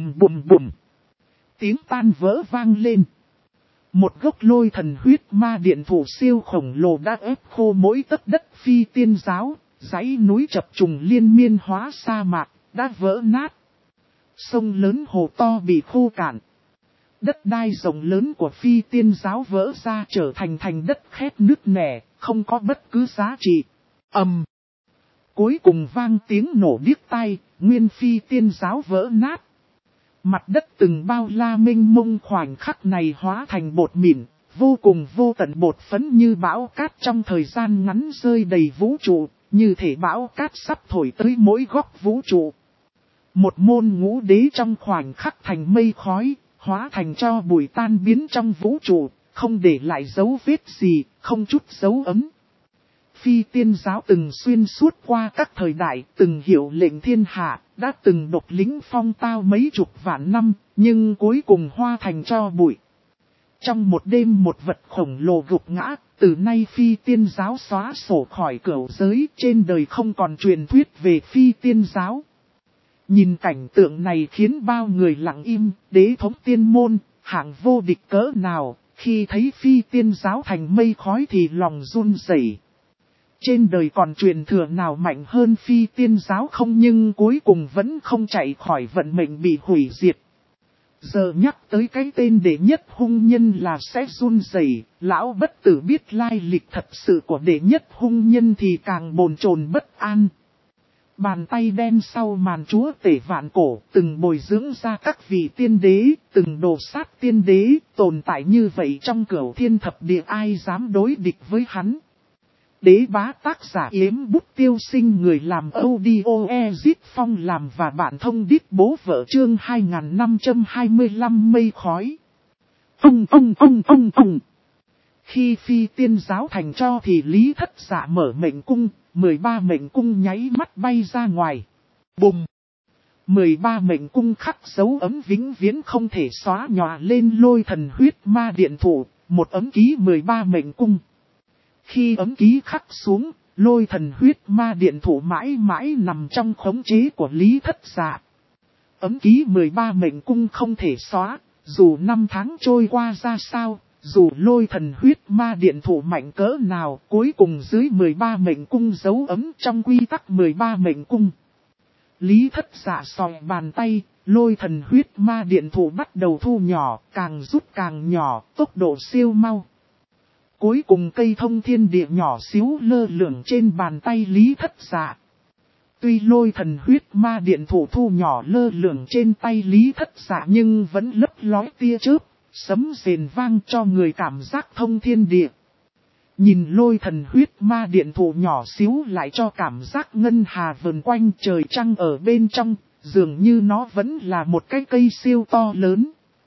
Tiếng tan vỡ vang lên. Một gốc Lôi Thần Huyết Ma Điện Thụ siêu khổng lồ đã ép khô mỗi tấc đất phi tiên giáo. Dãy núi chập trùng liên miên hóa sa mạc, đã vỡ nát. Sông lớn hồ to bị khô cạn. Đất đai rộng lớn của phi tiên giáo vỡ ra trở thành đất khét nứt nẻ, không có bất cứ giá trị. Cuối cùng vang tiếng nổ điếc tai, nguyên phi tiên giáo vỡ nát. Mặt đất từng bao la mênh mông khoảnh khắc này hóa thành bột mịn, vô cùng vô tận bột phấn như bão cát trong thời gian ngắn rơi đầy vũ trụ. Như thể bão cát sắp thổi tới mỗi góc vũ trụ. Một môn ngũ đế trong khoảnh khắc thành mây khói, hóa thành cho bụi tan biến trong vũ trụ, không để lại dấu vết gì, không chút dấu ấn. Phi tiên giáo từng xuyên suốt qua các thời đại, từng hiệu lệnh thiên hạ, đã từng độc lính phong tao mấy chục vạn năm, nhưng cuối cùng hóa thành cho bụi. Trong một đêm một vật khổng lồ gục ngã, từ nay phi tiên giáo xóa sổ khỏi cửu giới, trên đời không còn truyền thuyết về phi tiên giáo. Nhìn cảnh tượng này khiến bao người lặng im, đế thống tiên môn, hạng vô địch cỡ nào, khi thấy phi tiên giáo thành mây khói thì lòng run rẩy. Trên đời còn truyền thừa nào mạnh hơn phi tiên giáo không, nhưng cuối cùng vẫn không chạy khỏi vận mệnh bị hủy diệt. Giờ nhắc tới cái tên đệ nhất hung nhân là sẽ run rẩy. Lão bất tử biết lai lịch thật sự của đệ nhất hung nhân thì càng bồn chồn bất an. Bàn tay đen sau màn chúa tể vạn cổ, từng bồi dưỡng ra các vị tiên đế, từng đồ sát tiên đế, tồn tại như vậy trong cửu thiên thập địa, ai dám đối địch với hắn. Đế bá tác giả Yếm Bút Tiêu Sinh, người làm audio Ezit Phong làm và bạn thông đít bố vợ, chương 2525 mây khói. Khi phi tiên giáo thành cho thì Lý Thất Dạ mở mệnh cung, 13 mệnh cung nháy mắt bay ra ngoài. Bùm! 13 mệnh cung khắc dấu ấm vĩnh viễn không thể xóa nhòa lên Lôi Thần Huyết Ma Điện Thủ, một ấm ký 13 mệnh cung. Khi ấm ký khắc xuống, Lôi Thần Huyết Ma Điện Thủ mãi mãi nằm trong khống chế của Lý Thất Dạ. Ấm ký 13 mệnh cung không thể xóa, dù năm tháng trôi qua ra sao, dù Lôi Thần Huyết Ma Điện Thủ mạnh cỡ nào, cuối cùng dưới 13 mệnh cung dấu ấm trong quy tắc 13 mệnh cung. Lý Thất Dạ sòi bàn tay, Lôi Thần Huyết Ma Điện Thủ bắt đầu thu nhỏ, càng rút càng nhỏ, tốc độ siêu mau. Cuối cùng cây thông thiên địa nhỏ xíu lơ lửng trên bàn tay Lý Thất Dạ. Tuy Lôi Thần Huyết Ma Điện Thủ thu nhỏ lơ lửng trên tay Lý Thất Dạ nhưng vẫn lấp lói tia chớp, sấm rền vang cho người cảm giác thông thiên địa. Nhìn Lôi Thần Huyết Ma Điện Thủ nhỏ xíu lại cho cảm giác ngân hà vần quanh trời trăng ở bên trong, dường như nó vẫn là một cái cây siêu to lớn.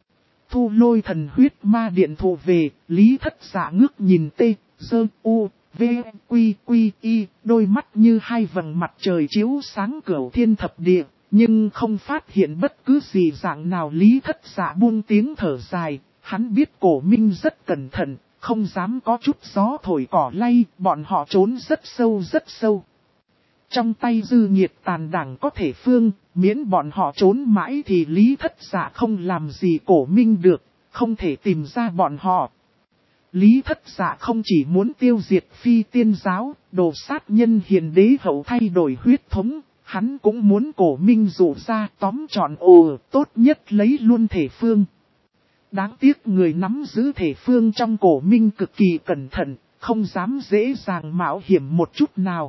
Thu Lôi Thần Huyết Ma Điện Thủ về, Lý Thất Dạ ngước nhìn tê, dơ, u, v, quy, quy, y, đôi mắt như hai vầng mặt trời chiếu sáng cửu thiên thập địa, nhưng không phát hiện bất cứ gì dạng nào. Lý Thất Dạ buông tiếng thở dài, hắn biết Cổ Minh rất cẩn thận, không dám có chút gió thổi cỏ lay, bọn họ trốn rất sâu. Trong tay Dư Nhiệt Tàn Đảng có thể phương, miễn bọn họ trốn mãi thì Lý Thất Dạ không làm gì Cổ Minh được, không thể tìm ra bọn họ. Lý Thất Dạ không chỉ muốn tiêu diệt phi tiên giáo, đồ sát nhân hiền đế hậu thay đổi huyết thống, hắn cũng muốn Cổ Minh dụ ra tóm trọn tốt nhất lấy luôn thể phương. Đáng tiếc người nắm giữ thể phương trong Cổ Minh cực kỳ cẩn thận, không dám dễ dàng mạo hiểm một chút nào.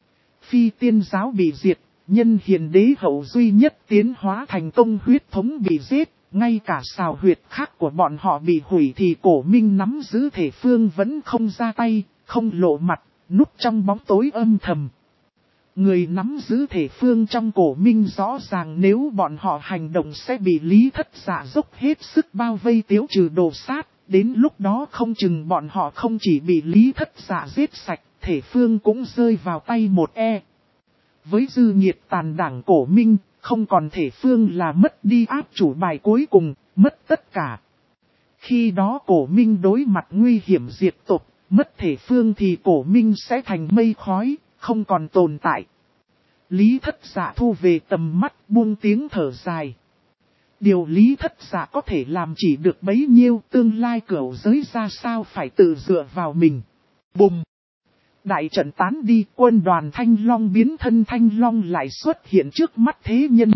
Phi tiên giáo bị diệt, nhân hiền đế hậu duy nhất tiến hóa thành công huyết thống bị giết, ngay cả xào huyệt khác của bọn họ bị hủy thì Cổ Minh nắm giữ thể phương vẫn không ra tay, không lộ mặt, núp trong bóng tối âm thầm. Người nắm giữ thể phương trong Cổ Minh rõ ràng nếu bọn họ hành động sẽ bị Lý Thất Dạ dốc hết sức bao vây tiêu trừ đồ sát, đến lúc đó không chừng bọn họ không chỉ bị Lý Thất Dạ giết sạch, thể phương cũng rơi vào tay một e. Với Dư Nhiệt Tàn Đảng Cổ Minh, không còn thể phương là mất đi áp chủ bài cuối cùng, mất tất cả. Khi đó Cổ Minh đối mặt nguy hiểm diệt tộc, mất thể phương thì Cổ Minh sẽ thành mây khói, không còn tồn tại. Lý Thất Dạ thu về tầm mắt, buông tiếng thở dài. Điều Lý Thất Dạ có thể làm chỉ được bấy nhiêu, tương lai cửu giới ra sao phải tự dựa vào mình. Bùm! Đại trận tán đi, quân đoàn Thanh Long biến thân Thanh Long lại xuất hiện trước mắt thế nhân.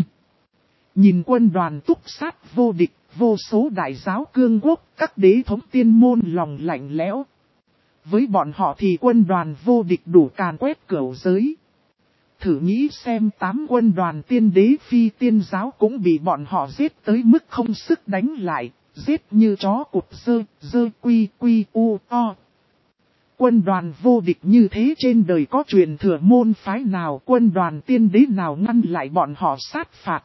Nhìn quân đoàn túc sát vô địch, vô số đại giáo cương quốc, các đế thống tiên môn lòng lạnh lẽo. Với bọn họ thì quân đoàn vô địch đủ càn quét cửu giới. Thử nghĩ xem 8 quân đoàn tiên đế phi tiên giáo cũng bị bọn họ giết tới mức không sức đánh lại, giết như chó cụt dơ quy u o. Quân đoàn vô địch như thế trên đời có truyền thừa môn phái nào, quân đoàn tiên đế nào ngăn lại bọn họ sát phạt.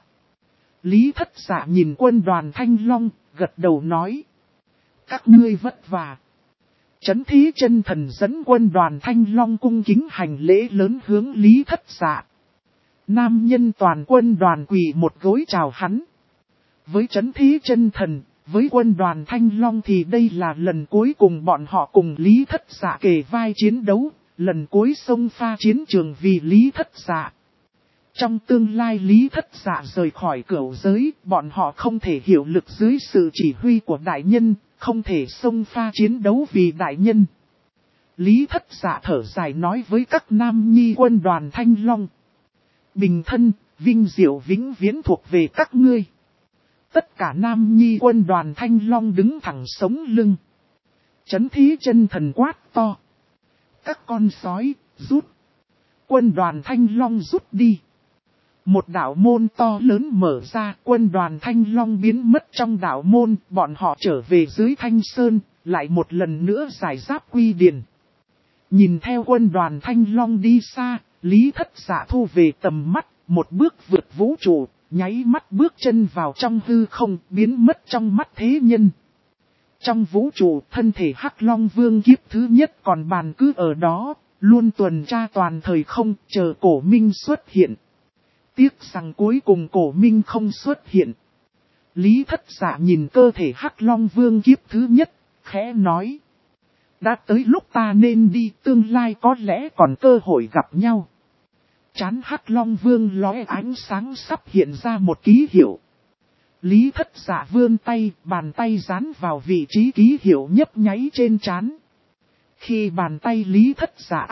Lý Thất Dạ nhìn quân đoàn Thanh Long, gật đầu nói. Các ngươi vất vả. Chấn Thí Chân Thần dẫn quân đoàn Thanh Long cung kính hành lễ lớn hướng Lý Thất Dạ. Nam nhân toàn quân đoàn quỳ một gối chào hắn. Với Chấn Thí Chân Thần, Với quân đoàn Thanh Long thì đây là lần cuối cùng bọn họ cùng Lý Thất Dạ kề vai chiến đấu, lần cuối xông pha chiến trường vì Lý Thất Dạ. Trong tương lai Lý Thất Dạ rời khỏi cửu giới, bọn họ không thể hiệu lực dưới sự chỉ huy của đại nhân, không thể xông pha chiến đấu vì đại nhân. Lý Thất Dạ thở dài nói với các nam nhi quân đoàn Thanh Long. Bình thân, vinh diệu vĩnh viễn thuộc về các ngươi. Tất cả nam nhi quân đoàn Thanh Long đứng thẳng sống lưng. Chấn thí chân thần quát to. Các con sói, rút. Quân đoàn Thanh Long rút đi. Một đạo môn to lớn mở ra, quân đoàn Thanh Long biến mất trong đạo môn, bọn họ trở về dưới Thanh Sơn, lại một lần nữa giải giáp quy điền. Nhìn theo quân đoàn Thanh Long đi xa, Lý Thất Dạ thu về tầm mắt, một bước vượt vũ trụ, nháy mắt bước chân vào trong hư không, biến mất trong mắt thế nhân. Trong vũ trụ, thân thể Hắc Long Vương kiếp thứ nhất còn bàn cứ ở đó, luôn tuần tra toàn thời không, chờ Cổ Minh xuất hiện. Tiếc rằng cuối cùng Cổ Minh không xuất hiện. Lý Thất Dạ nhìn cơ thể Hắc Long Vương kiếp thứ nhất, khẽ nói. Đã tới lúc ta nên đi, tương lai có lẽ còn cơ hội gặp nhau. Trán Hắc Long Vương lóe ánh sáng sắp hiện ra một ký hiệu. Lý Thất Dạ vươn tay, bàn tay dán vào vị trí ký hiệu nhấp nháy trên trán. Khi bàn tay Lý Thất Dạ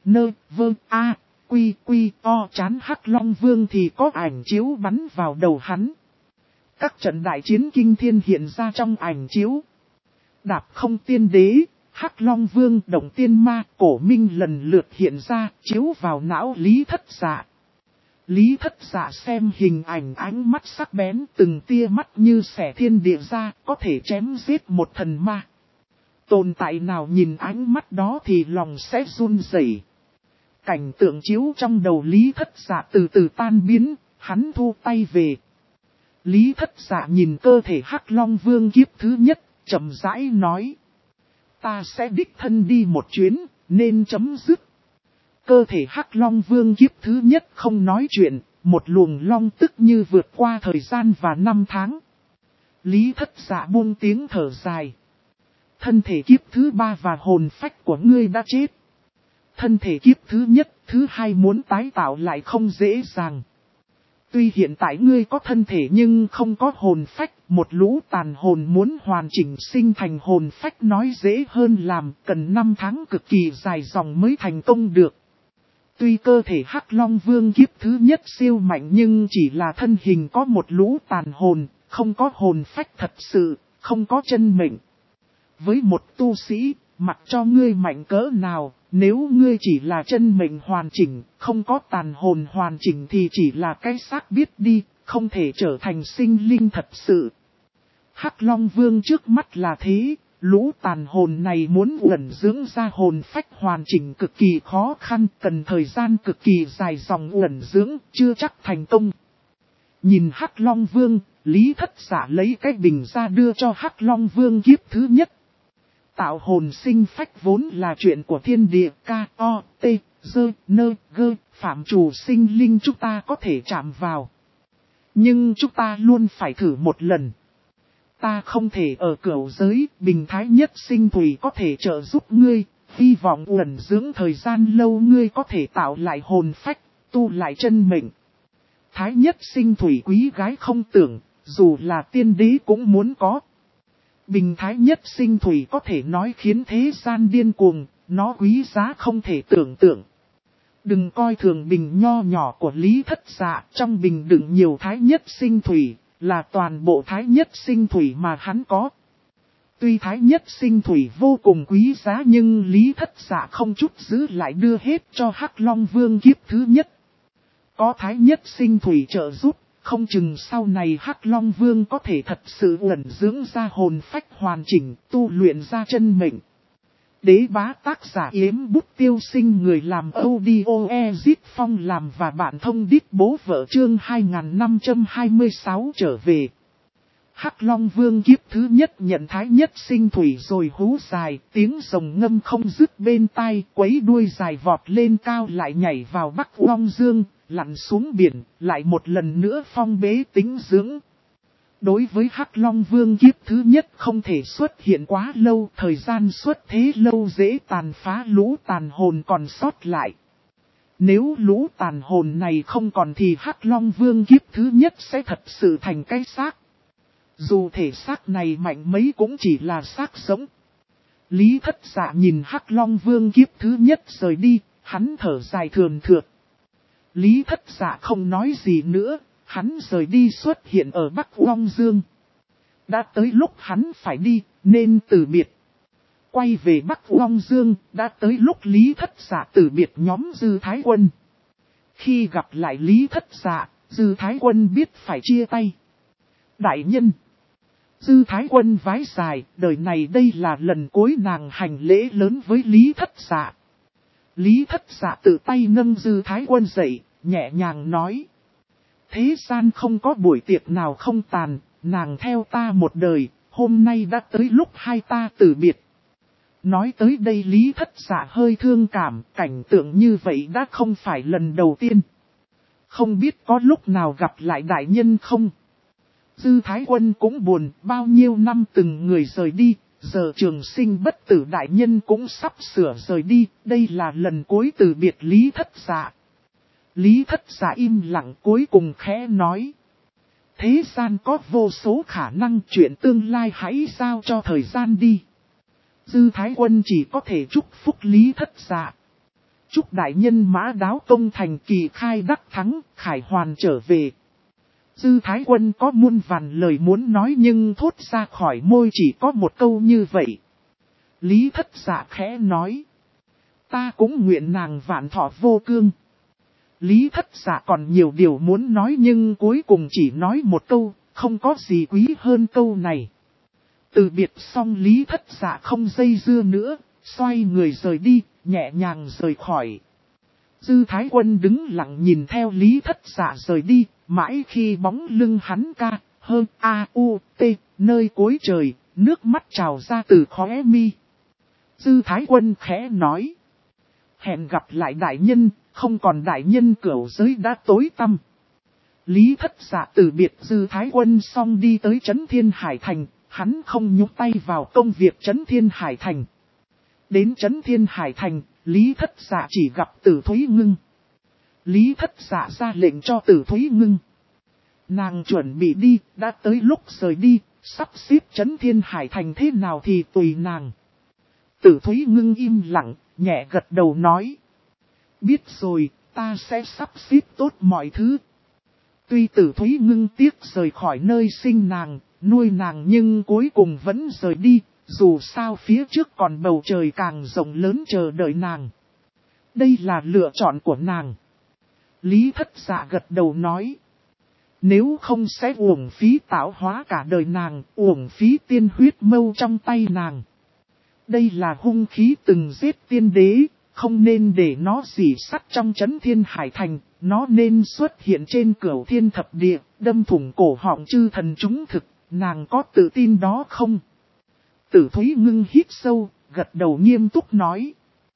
trán Hắc Long Vương thì có ảnh chiếu bắn vào đầu hắn. Các trận đại chiến kinh thiên hiện ra trong ảnh chiếu. Đạp không tiên đế, Hắc Long Vương, Động Tiên Ma, Cổ Minh lần lượt hiện ra, chiếu vào não Lý Thất Dạ. Lý Thất Dạ xem hình ảnh ánh mắt sắc bén, từng tia mắt như xẻ thiên địa ra, có thể chém giết một thần ma. Tồn tại nào nhìn ánh mắt đó thì lòng sẽ run rẩy. Cảnh tượng chiếu trong đầu Lý Thất Dạ từ từ tan biến, hắn thu tay về. Lý Thất Dạ nhìn cơ thể Hắc Long Vương kiếp thứ nhất, chậm rãi nói. Ta sẽ đích thân đi một chuyến, nên chấm dứt. Cơ thể Hắc Long Vương kiếp thứ nhất không nói chuyện, một luồng long tức như vượt qua thời gian và năm tháng. Lý Thất Dạ buông tiếng thở dài. Thân thể kiếp thứ ba và hồn phách của ngươi đã chết. Thân thể kiếp thứ nhất, thứ hai muốn tái tạo lại không dễ dàng. Tuy hiện tại ngươi có thân thể nhưng không có hồn phách, một lũ tàn hồn muốn hoàn chỉnh sinh thành hồn phách nói dễ hơn làm, cần 5 tháng cực kỳ dài dòng mới thành công được. Tuy cơ thể Hắc Long Vương kiếp thứ nhất siêu mạnh nhưng chỉ là thân hình có một lũ tàn hồn, không có hồn phách thật sự, không có chân mệnh. Với một tu sĩ, mặc cho ngươi mạnh cỡ nào, nếu ngươi chỉ là chân mệnh hoàn chỉnh, không có tàn hồn hoàn chỉnh thì chỉ là cái xác biết đi, không thể trở thành sinh linh thật sự. Hắc Long Vương trước mắt là thế, lũ tàn hồn này muốn ẩn dưỡng ra hồn phách hoàn chỉnh cực kỳ khó khăn, cần thời gian cực kỳ dài dòng ẩn dưỡng, chưa chắc thành công. Nhìn Hắc Long Vương, Lý Thất Dạ lấy cái bình ra đưa cho Hắc Long Vương kiếp thứ nhất. Tạo hồn sinh phách vốn là chuyện của thiên địa K.O.T.G.N.G. Phạm trù sinh linh chúng ta có thể chạm vào. Nhưng chúng ta luôn phải thử một lần. Ta không thể ở cửu giới, bình thái nhất sinh thủy có thể trợ giúp ngươi, hy vọng ẩn dưỡng thời gian lâu ngươi có thể tạo lại hồn phách, tu lại chân mệnh. Thái nhất sinh thủy quý gái không tưởng, dù là tiên đế cũng muốn có. Bình thái nhất sinh thủy có thể nói khiến thế gian điên cuồng, nó quý giá không thể tưởng tượng. Đừng coi thường bình nho nhỏ của Lý Thất Dạ, trong bình đựng nhiều thái nhất sinh thủy, là toàn bộ thái nhất sinh thủy mà hắn có. Tuy thái nhất sinh thủy vô cùng quý giá nhưng Lý Thất Dạ không chút giữ lại đưa hết cho Hắc Long Vương kiếp thứ nhất. Có thái nhất sinh thủy trợ giúp, không chừng sau này Hắc Long Vương có thể thật sự ẩn dưỡng ra hồn phách hoàn chỉnh, tu luyện ra chân mệnh. Đế bá tác giả Yếm Bút Tiêu Sinh, người làm audio Ezit Phong làm và bạn thông đít bố vợ chương 2526 trở về. Hắc Long Vương kiếp thứ nhất nhận thái nhất sinh thủy rồi hú dài, tiếng rồng ngâm không dứt bên tai, quấy đuôi dài vọt lên cao lại nhảy vào Bắc Long Dương, lặn xuống biển, lại một lần nữa phong bế tính dưỡng. Đối với Hắc Long Vương kiếp thứ nhất không thể xuất hiện quá lâu, thời gian xuất thế lâu dễ tàn phá lũ tàn hồn còn sót lại. Nếu lũ tàn hồn này không còn thì Hắc Long Vương kiếp thứ nhất sẽ thật sự thành cái xác. Dù thể xác này mạnh mấy cũng chỉ là xác sống. Lý Thất Dạ nhìn Hắc Long Vương kiếp thứ nhất rời đi, hắn thở dài thườn thượt. Lý Thất Dạ không nói gì nữa, hắn rời đi xuất hiện ở Bắc Long Dương. Đã tới lúc hắn phải đi, nên từ biệt. Quay về Bắc Long Dương, đã tới lúc Lý Thất Dạ từ biệt nhóm Dư Thái Quân. Khi gặp lại Lý Thất Dạ, Dư Thái Quân biết phải chia tay. Đại nhân! Dư Thái Quân vái dài, đời này đây là lần cuối nàng hành lễ lớn với Lý Thất Dạ. Lý Thất Dạ tự tay nâng Dư Thái Quân dậy, nhẹ nhàng nói. Thế gian không có buổi tiệc nào không tàn, nàng theo ta một đời, hôm nay đã tới lúc hai ta từ biệt. Nói tới đây Lý Thất Dạ hơi thương cảm, cảnh tượng như vậy đã không phải lần đầu tiên. Không biết có lúc nào gặp lại đại nhân không? Dư Thái Quân cũng buồn, bao nhiêu năm từng người rời đi, giờ trường sinh bất tử đại nhân cũng sắp sửa rời đi, đây là lần cuối từ biệt Lý Thất Dạ. Lý Thất Dạ im lặng cuối cùng khẽ nói. Thế gian có vô số khả năng, chuyện tương lai hãy giao cho thời gian đi. Dư Thái Quân chỉ có thể chúc phúc Lý Thất Dạ. Chúc đại nhân Mã Đáo công thành kỳ khai đắc thắng, khải hoàn trở về. Dư Thái Quân có muôn vàn lời muốn nói nhưng thốt ra khỏi môi chỉ có một câu như vậy. Lý Thất Dạ khẽ nói. Ta cũng nguyện nàng vạn thọ vô cương. Lý Thất Dạ còn nhiều điều muốn nói nhưng cuối cùng chỉ nói một câu, không có gì quý hơn câu này. Từ biệt xong Lý Thất Dạ không dây dưa nữa, xoay người rời đi, nhẹ nhàng rời khỏi. Dư Thái Quân đứng lặng nhìn theo Lý Thất Dạ rời đi, mãi khi bóng lưng hắn nơi cuối trời, nước mắt trào ra từ khóe mi. Dư Thái Quân khẽ nói. Hẹn gặp lại đại nhân, không còn đại nhân cửu giới đã tối tăm. Lý Thất Dạ từ biệt Dư Thái Quân xong đi tới Trấn Thiên Hải Thành, hắn không nhúc tay vào công việc Trấn Thiên Hải Thành. Đến Trấn Thiên Hải Thành, Lý Thất Dạ chỉ gặp Tử Thúy Ngưng. Lý Thất Dạ ra lệnh cho Tử Thúy Ngưng. Nàng chuẩn bị đi, đã tới lúc rời đi, sắp xếp Trấn Thiên Hải Thành thế nào thì tùy nàng. Tử Thúy Ngưng im lặng, nhẹ gật đầu nói. Biết rồi, ta sẽ sắp xếp tốt mọi thứ. Tuy Tử Thúy Ngưng tiếc rời khỏi nơi sinh nàng, nuôi nàng nhưng cuối cùng vẫn rời đi, dù sao phía trước còn bầu trời càng rộng lớn chờ đợi nàng. Đây là lựa chọn của nàng. Lý Thất Dạ gật đầu nói. Nếu không sẽ uổng phí tạo hóa cả đời nàng, uổng phí tiên huyết mâu trong tay nàng. Đây là hung khí từng giết tiên đế, không nên để nó rỉ sắt trong Trấn Thiên Hải Thành, nó nên xuất hiện trên Cửu Thiên Thập Địa, đâm thủng cổ họng chư thần chúng thực, nàng có tự tin đó không? Tử Thúy Ngưng hít sâu, gật đầu nghiêm túc nói.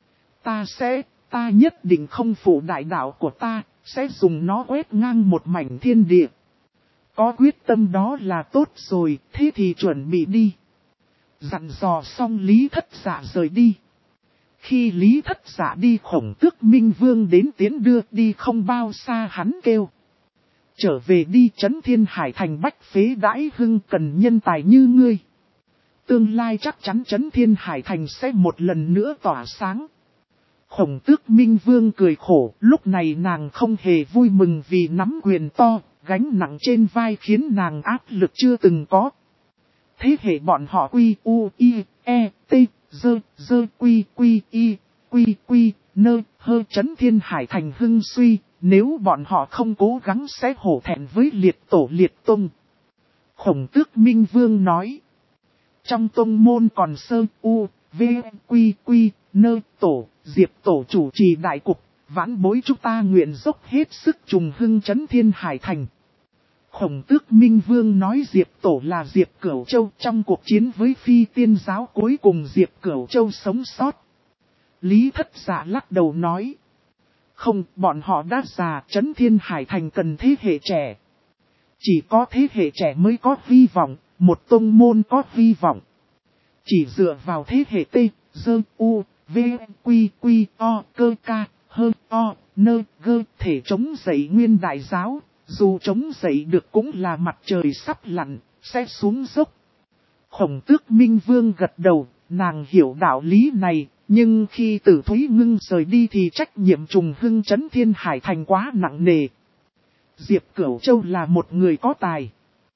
Ta nhất định không phụ đại đạo của ta, sẽ dùng nó quét ngang một mảnh thiên địa. Có quyết tâm đó là tốt rồi, thế thì chuẩn bị đi. Dặn dò xong Lý Thất Dạ rời đi. Khi Lý Thất Dạ đi Khổng Tước Minh Vương đến tiến đưa đi không bao xa hắn kêu. Trở về đi Trấn Thiên Hải Thành bách phế đãi hưng cần nhân tài như ngươi. Tương lai chắc chắn Trấn Thiên Hải Thành sẽ một lần nữa tỏa sáng. Khổng Tước Minh Vương cười khổ, lúc này nàng không hề vui mừng vì nắm quyền to, gánh nặng trên vai khiến nàng áp lực chưa từng có. Thế hệ bọn họ quy u i e t dơ quy quy nơ hơ Trấn Thiên Hải Thành hưng suy, nếu bọn họ không cố gắng sẽ hổ thẹn với liệt tổ liệt tông. Khổng Tước Minh Vương nói. Trong tông môn còn sơ u, v, quy nơ tổ, Diệp tổ chủ trì đại cục, vãn bối chúng ta nguyện dốc hết sức trùng hưng Trấn Thiên Hải Thành. Khổng Tước Minh Vương nói Diệp tổ là Diệp Cửu Châu trong cuộc chiến với Phi Tiên giáo cuối cùng Diệp Cửu Châu sống sót. Lý Thất Dạ lắc đầu nói. Không, bọn họ đã già, Trấn Thiên Hải Thành cần thế hệ trẻ. Chỉ có thế hệ trẻ mới có hy vọng, một tông môn có hy vọng. Chỉ dựa vào thế hệ T, Dơ, U, V, Quy, Quy, O, Cơ, Ca, Hơ, O, Nơ, Gơ thể chống dậy nguyên đại giáo, dù chống dậy được cũng là mặt trời sắp lặn, sẽ xuống dốc. Khổng Tước Minh Vương gật đầu, nàng hiểu đạo lý này, nhưng khi Tử Thúy Ngưng rời đi thì trách nhiệm trùng hưng trấn Thiên Hải Thành quá nặng nề. Diệp Cửu Châu là một người có tài.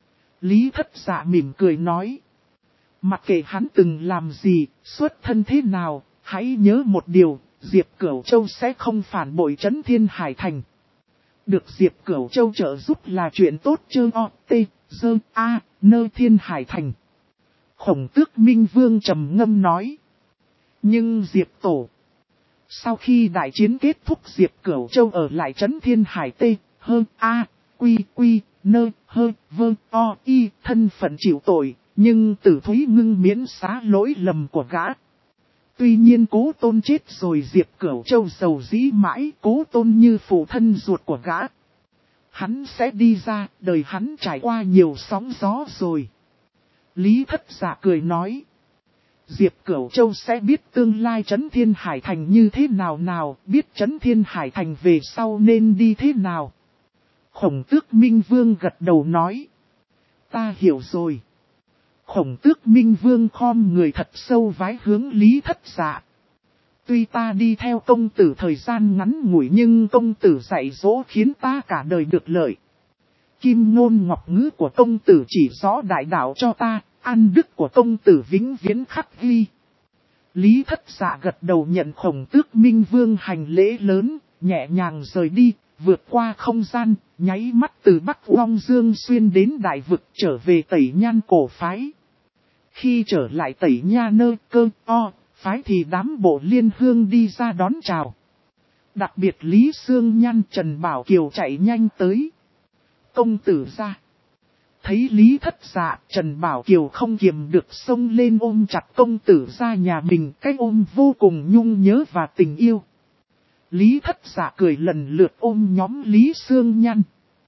Lý Thất Dạ mỉm cười nói. Mặc kệ hắn từng làm gì, xuất thân thế nào, hãy nhớ một điều, Diệp Cửu Châu sẽ không phản bội trấn Thiên Hải Thành. Được Diệp Cửu Châu trợ giúp là chuyện tốt chơ o, t, dơ, a, nơ Thiên Hải Thành. Khổng Tước Minh Vương trầm ngâm nói. Nhưng Diệp Tổ, sau khi đại chiến kết thúc Diệp Cửu Châu ở lại trấn Thiên Hải T, Hơ, A, Quy, Quy, Nơ, Hơ, Vơ, O, Y, thân phận chịu tội, nhưng Tử Thúy Ngưng miễn xá lỗi lầm của gã. Tuy nhiên Cố Tôn chết rồi Diệp Cửu Châu giàu dĩ mãi, Cố Tôn như phụ thân ruột của gã. Hắn sẽ đi ra, đời hắn trải qua nhiều sóng gió rồi. Lý Thất Dạ cười nói. Diệp Cửu Châu sẽ biết tương lai trấn Thiên Hải Thành như thế nào, biết trấn Thiên Hải Thành về sau nên đi thế nào. Khổng Tước Minh Vương gật đầu nói. Ta hiểu rồi. Khổng Tước Minh Vương khom người thật sâu vái hướng Lý Thất Dạ. Tuy ta đi theo công tử thời gian ngắn ngủi nhưng công tử dạy dỗ khiến ta cả đời được lợi. Kim ngôn ngọc ngữ của công tử chỉ rõ đại đạo cho ta, an đức của công tử vĩnh viễn khắc ghi. Lý Thất Dạ gật đầu nhận Khổng Tước Minh Vương hành lễ lớn, nhẹ nhàng rời đi, vượt qua không gian, nháy mắt từ Bắc Long Dương xuyên đến Đại Vực trở về Tẩy Nhan cổ phái. Khi trở lại Tẩy Nha Nơ Cơ O phái thì đám Bộ Liên Hương đi ra đón chào. Đặc biệt Lý Sương Nhan Trần Bảo Kiều chạy nhanh tới. Công tử ra. Thấy Lý Thất Dạ, Trần Bảo Kiều không kiềm được xông lên ôm chặt công tử ra nhà mình, cái ôm vô cùng nhung nhớ và tình yêu. Lý Thất Dạ cười lần lượt ôm nhóm Lý Sương Nhan.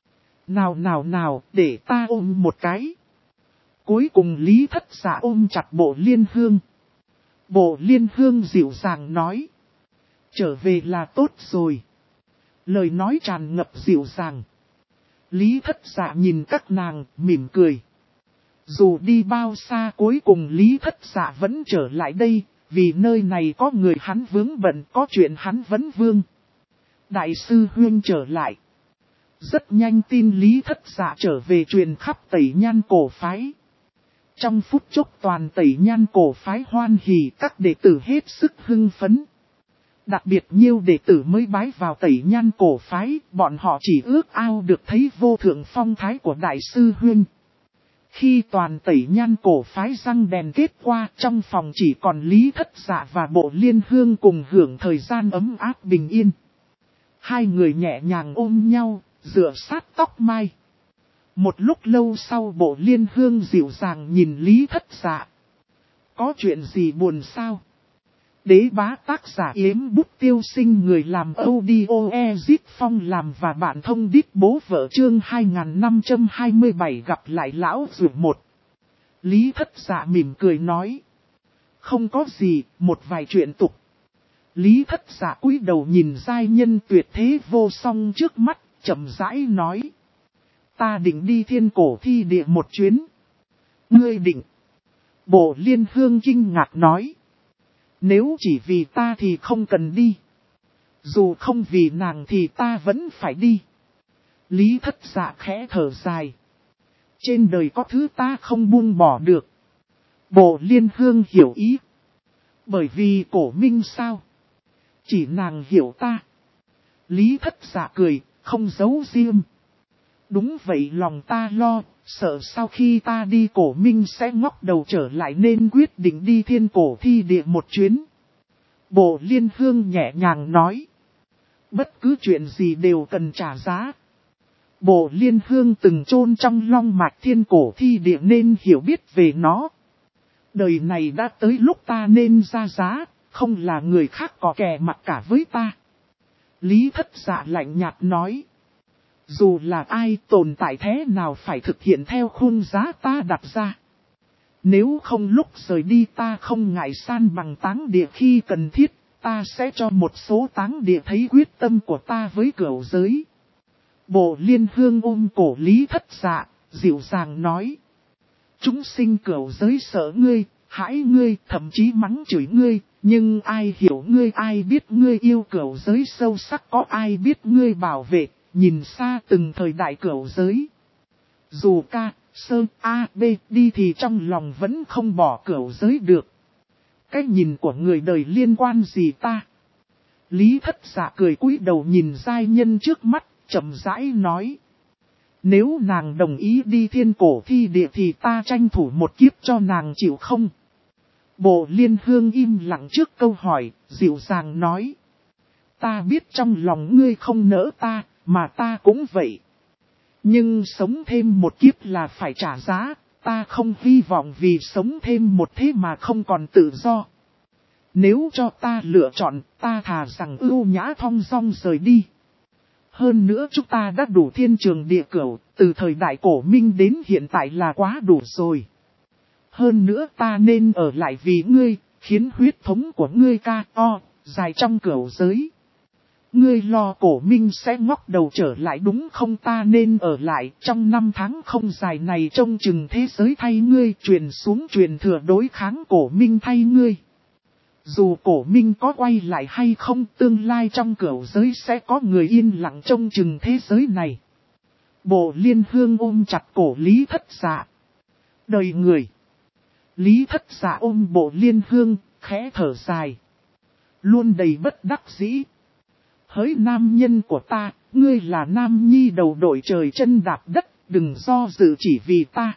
Nào, để ta ôm một cái. Cuối cùng Lý Thất Dạ ôm chặt Bộ Liên Hương. Bộ Liên Hương dịu dàng nói. Trở về là tốt rồi. Lời nói tràn ngập dịu dàng. Lý Thất Dạ nhìn các nàng, mỉm cười. Dù đi bao xa cuối cùng Lý Thất Dạ vẫn trở lại đây, vì nơi này có người hắn vướng bận, có chuyện hắn vấn vương. Đại sư Huyên trở lại. Rất nhanh tin Lý Thất Dạ trở về truyền khắp Tẩy Nhan cổ phái. Trong phút chốc toàn Tẩy Nhan cổ phái hoan hỉ, các đệ tử hết sức hưng phấn. Đặc biệt nhiều đệ tử mới bái vào Tẩy Nhan cổ phái, bọn họ chỉ ước ao được thấy vô thượng phong thái của Đại sư Huyên. Khi toàn Tẩy Nhan cổ phái răng đèn kết qua, trong phòng chỉ còn Lý Thất Dạ và Bộ Liên Hương cùng hưởng thời gian ấm áp bình yên. Hai người nhẹ nhàng ôm nhau, dựa sát tóc mai. Một lúc lâu sau Bộ Liên Hương dịu dàng nhìn Lý Thất Dạ. Có chuyện gì buồn sao? Đế bá tác giả Yếm Bút Tiêu Sinh, người làm audio Ezit Phong làm và bạn thông đít bố vợ chương 2527 gặp lại lão dược một. Lý Thất Dạ mỉm cười nói. Không có gì, một vài chuyện tục. Lý Thất Dạ cúi đầu nhìn giai nhân tuyệt thế vô song trước mắt, chậm rãi nói. Ta định đi Thiên Cổ Thi Địa một chuyến. Ngươi định. Bộ Liên Hương kinh ngạc nói. Nếu chỉ vì ta thì không cần đi. Dù không vì nàng thì ta vẫn phải đi. Lý Thất Dạ khẽ thở dài. Trên đời có thứ ta không buông bỏ được. Bộ Liên Hương hiểu ý. Bởi vì Cổ Minh sao? Chỉ nàng hiểu ta. Lý Thất Dạ cười, không giấu riêng. Đúng vậy, lòng ta lo, sợ sau khi ta đi Cổ Minh sẽ ngóc đầu trở lại nên quyết định đi Thiên Cổ Thi Địa một chuyến. Bộ Liên Hương nhẹ nhàng nói. Bất cứ chuyện gì đều cần trả giá. Bộ Liên Hương từng chôn trong long mạch Thiên Cổ Thi Địa nên hiểu biết về nó. Đời này đã tới lúc ta nên ra giá, không là người khác có kè mặt cả với ta. Lý Thất Dạ lạnh nhạt nói. Dù là ai tồn tại thế nào phải thực hiện theo khung giá ta đặt ra. Nếu không lúc rời đi ta không ngại san bằng táng địa khi cần thiết, ta sẽ cho một số táng địa thấy quyết tâm của ta với cửu giới. Bộ Liên Hương ôm cổ Lý Thất Dạ, dịu dàng nói. Chúng sinh cửu giới sợ ngươi, hãi ngươi, thậm chí mắng chửi ngươi, nhưng ai hiểu ngươi, ai biết ngươi yêu cửu giới sâu sắc, có ai biết ngươi bảo vệ, nhìn xa từng thời đại cửu giới. Dù ca, sơ, a, b đi thì trong lòng vẫn không bỏ cửu giới được. Cái nhìn của người đời liên quan gì ta? Lý Thất Dạ cười cúi đầu nhìn giai nhân trước mắt, chậm rãi nói. Nếu nàng đồng ý đi thiên cổ thi địa thì ta tranh thủ một kiếp cho nàng chịu không? Bộ Liên Hương im lặng trước câu hỏi, dịu dàng nói. Ta biết trong lòng ngươi không nỡ ta, mà ta cũng vậy. Nhưng sống thêm một kiếp là phải trả giá, ta không hy vọng vì sống thêm một thế mà không còn tự do. Nếu cho ta lựa chọn, ta thà rằng ưu nhã thong dong rời đi. Hơn nữa chúng ta đã đủ thiên trường địa cửu, từ thời đại cổ minh đến hiện tại là quá đủ rồi. Hơn nữa ta nên ở lại vì ngươi, khiến huyết thống của ngươi ca o, dài trong cửu giới. Ngươi lo cổ minh sẽ ngóc đầu trở lại đúng không, ta nên ở lại trong 5 tháng không dài này trông chừng thế giới thay ngươi, truyền xuống truyền thừa đối kháng cổ minh thay ngươi. Dù cổ minh có quay lại hay không, tương lai trong cửu giới sẽ có người yên lặng trông chừng thế giới này. Bộ Liên Hương ôm chặt cổ Lý Thất Dạ. Đời người. Lý Thất Dạ ôm Bộ Liên Hương, khẽ thở dài. Luôn đầy bất đắc dĩ. Hỡi nam nhân của ta, ngươi là nam nhi đầu đội trời chân đạp đất, đừng do dự chỉ vì ta.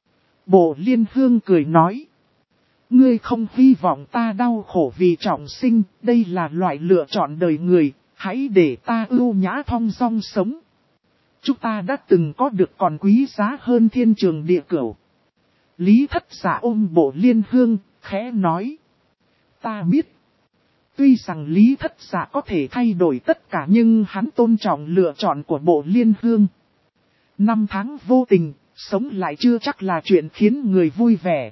Bộ Liên Hương cười nói. Ngươi không hy vọng ta đau khổ vì trọng sinh, đây là loại lựa chọn đời người, hãy để ta ưu nhã thong dong sống. Chúng ta đã từng có được còn quý giá hơn thiên trường địa cửu. Lý Thất Dạ ôm Bộ Liên Hương, khẽ nói. Ta biết. Tuy rằng Lý Thất Dạ có thể thay đổi tất cả nhưng hắn tôn trọng lựa chọn của Bộ Liên Hương. 5 tháng vô tình, sống lại chưa chắc là chuyện khiến người vui vẻ.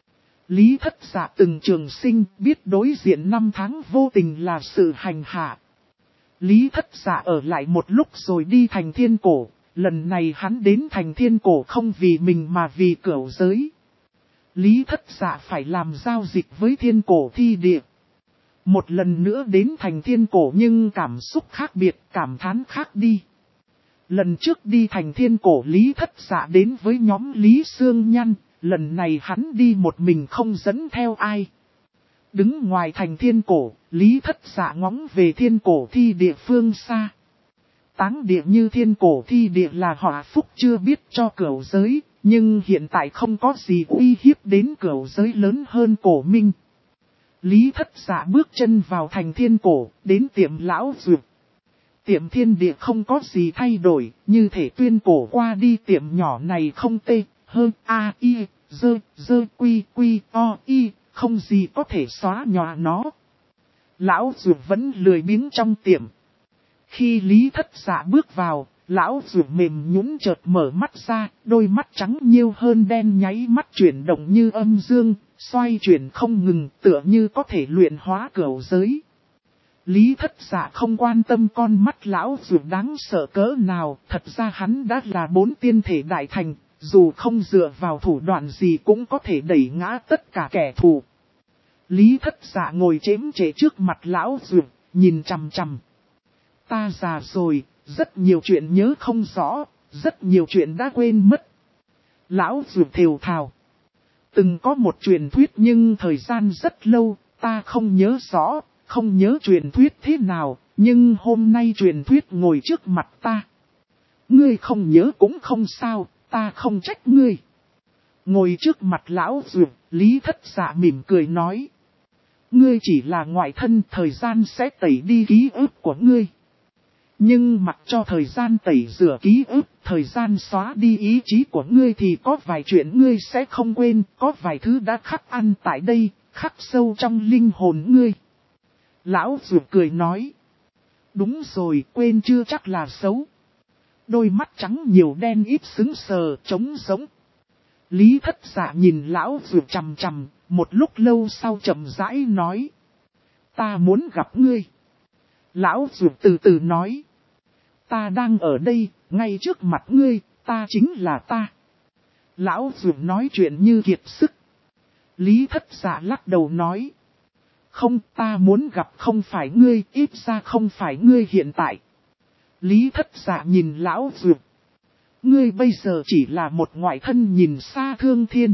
Lý Thất Dạ từng trường sinh, biết đối diện 5 tháng vô tình là sự hành hạ. Lý Thất Dạ ở lại một lúc rồi đi thành thiên cổ, lần này hắn đến thành thiên cổ không vì mình mà vì cửu giới. Lý Thất Dạ phải làm giao dịch với thiên cổ thi địa. Một lần nữa đến thành thiên cổ nhưng cảm xúc khác biệt, cảm thán khác đi. Lần trước đi thành thiên cổ Lý Thất Dạ đến với nhóm Lý Sương Nhan, lần này hắn đi một mình không dẫn theo ai. Đứng ngoài thành thiên cổ, Lý Thất Dạ ngóng về thiên cổ thi địa phương xa. Táng địa như thiên cổ thi địa là họa phúc chưa biết cho cửu giới, nhưng hiện tại không có gì uy hiếp đến cửu giới lớn hơn cổ minh. Lý Thất Dạ bước chân vào thành thiên cổ, đến tiệm lão dược. Tiệm thiên địa không có gì thay đổi, như thể tuyên cổ qua đi tiệm nhỏ này không tê, hơn a i, dơ quy quy o i, không gì có thể xóa nhòa nó. Lão dược vẫn lười biếng trong tiệm. Khi Lý Thất Dạ bước vào, lão dược mềm nhũn chợt mở mắt ra, đôi mắt trắng nhiêu hơn đen nháy mắt chuyển động như âm dương, xoay chuyển không ngừng tựa như có thể luyện hóa cửu giới. Lý Thất Dạ không quan tâm con mắt lão dược đáng sợ cỡ nào, thật ra hắn đã là 4 tiên thể đại thành, dù không dựa vào thủ đoạn gì cũng có thể đẩy ngã tất cả kẻ thù. Lý Thất Dạ ngồi chễm chệ trước mặt lão dược, nhìn chằm chằm. Ta già rồi, rất nhiều chuyện nhớ không rõ, rất nhiều chuyện đã quên mất. Lão dược thều thào. Từng có một truyền thuyết nhưng thời gian rất lâu, ta không nhớ rõ, không nhớ truyền thuyết thế nào, nhưng hôm nay truyền thuyết ngồi trước mặt ta. Ngươi không nhớ cũng không sao, ta không trách ngươi. Ngồi trước mặt lão dược, Lý Thất Dạ mỉm cười nói. Ngươi chỉ là ngoại thân, thời gian sẽ tẩy đi ký ức của ngươi. Nhưng mặc cho thời gian tẩy rửa ký ức, thời gian xóa đi ý chí của ngươi thì có vài chuyện ngươi sẽ không quên, có vài thứ đã khắc ăn tại đây, khắc sâu trong linh hồn ngươi. Lão dược cười nói. Đúng rồi, quên chưa chắc là xấu. Đôi mắt trắng nhiều đen ít sững sờ, trống sống. Lý Thất Dạ nhìn lão Dược chằm chằm, một lúc lâu sau chậm rãi nói. Ta muốn gặp ngươi. Lão Dược từ từ nói. Ta đang ở đây, ngay trước mặt ngươi, ta chính là ta. Lão Dược nói chuyện như kiệt sức. Lý Thất Dạ lắc đầu nói. Không, ta muốn gặp không phải ngươi, ít ra không phải ngươi hiện tại. Lý Thất Dạ nhìn lão Dược. Ngươi bây giờ chỉ là một ngoại thân nhìn xa thương thiên.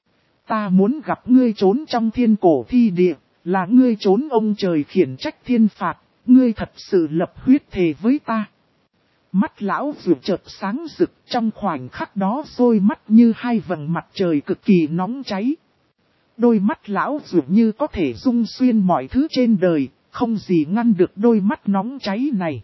Ta muốn gặp ngươi trốn trong thiên cổ thi địa, là ngươi trốn ông trời khiển trách thiên phạt, ngươi thật sự lập huyết thề với ta. Mắt lão Dược chợt sáng rực, trong khoảnh khắc đó đôi mắt như hai vầng mặt trời cực kỳ nóng cháy. Đôi mắt lão Dược như có thể rung xuyên mọi thứ trên đời, không gì ngăn được đôi mắt nóng cháy này.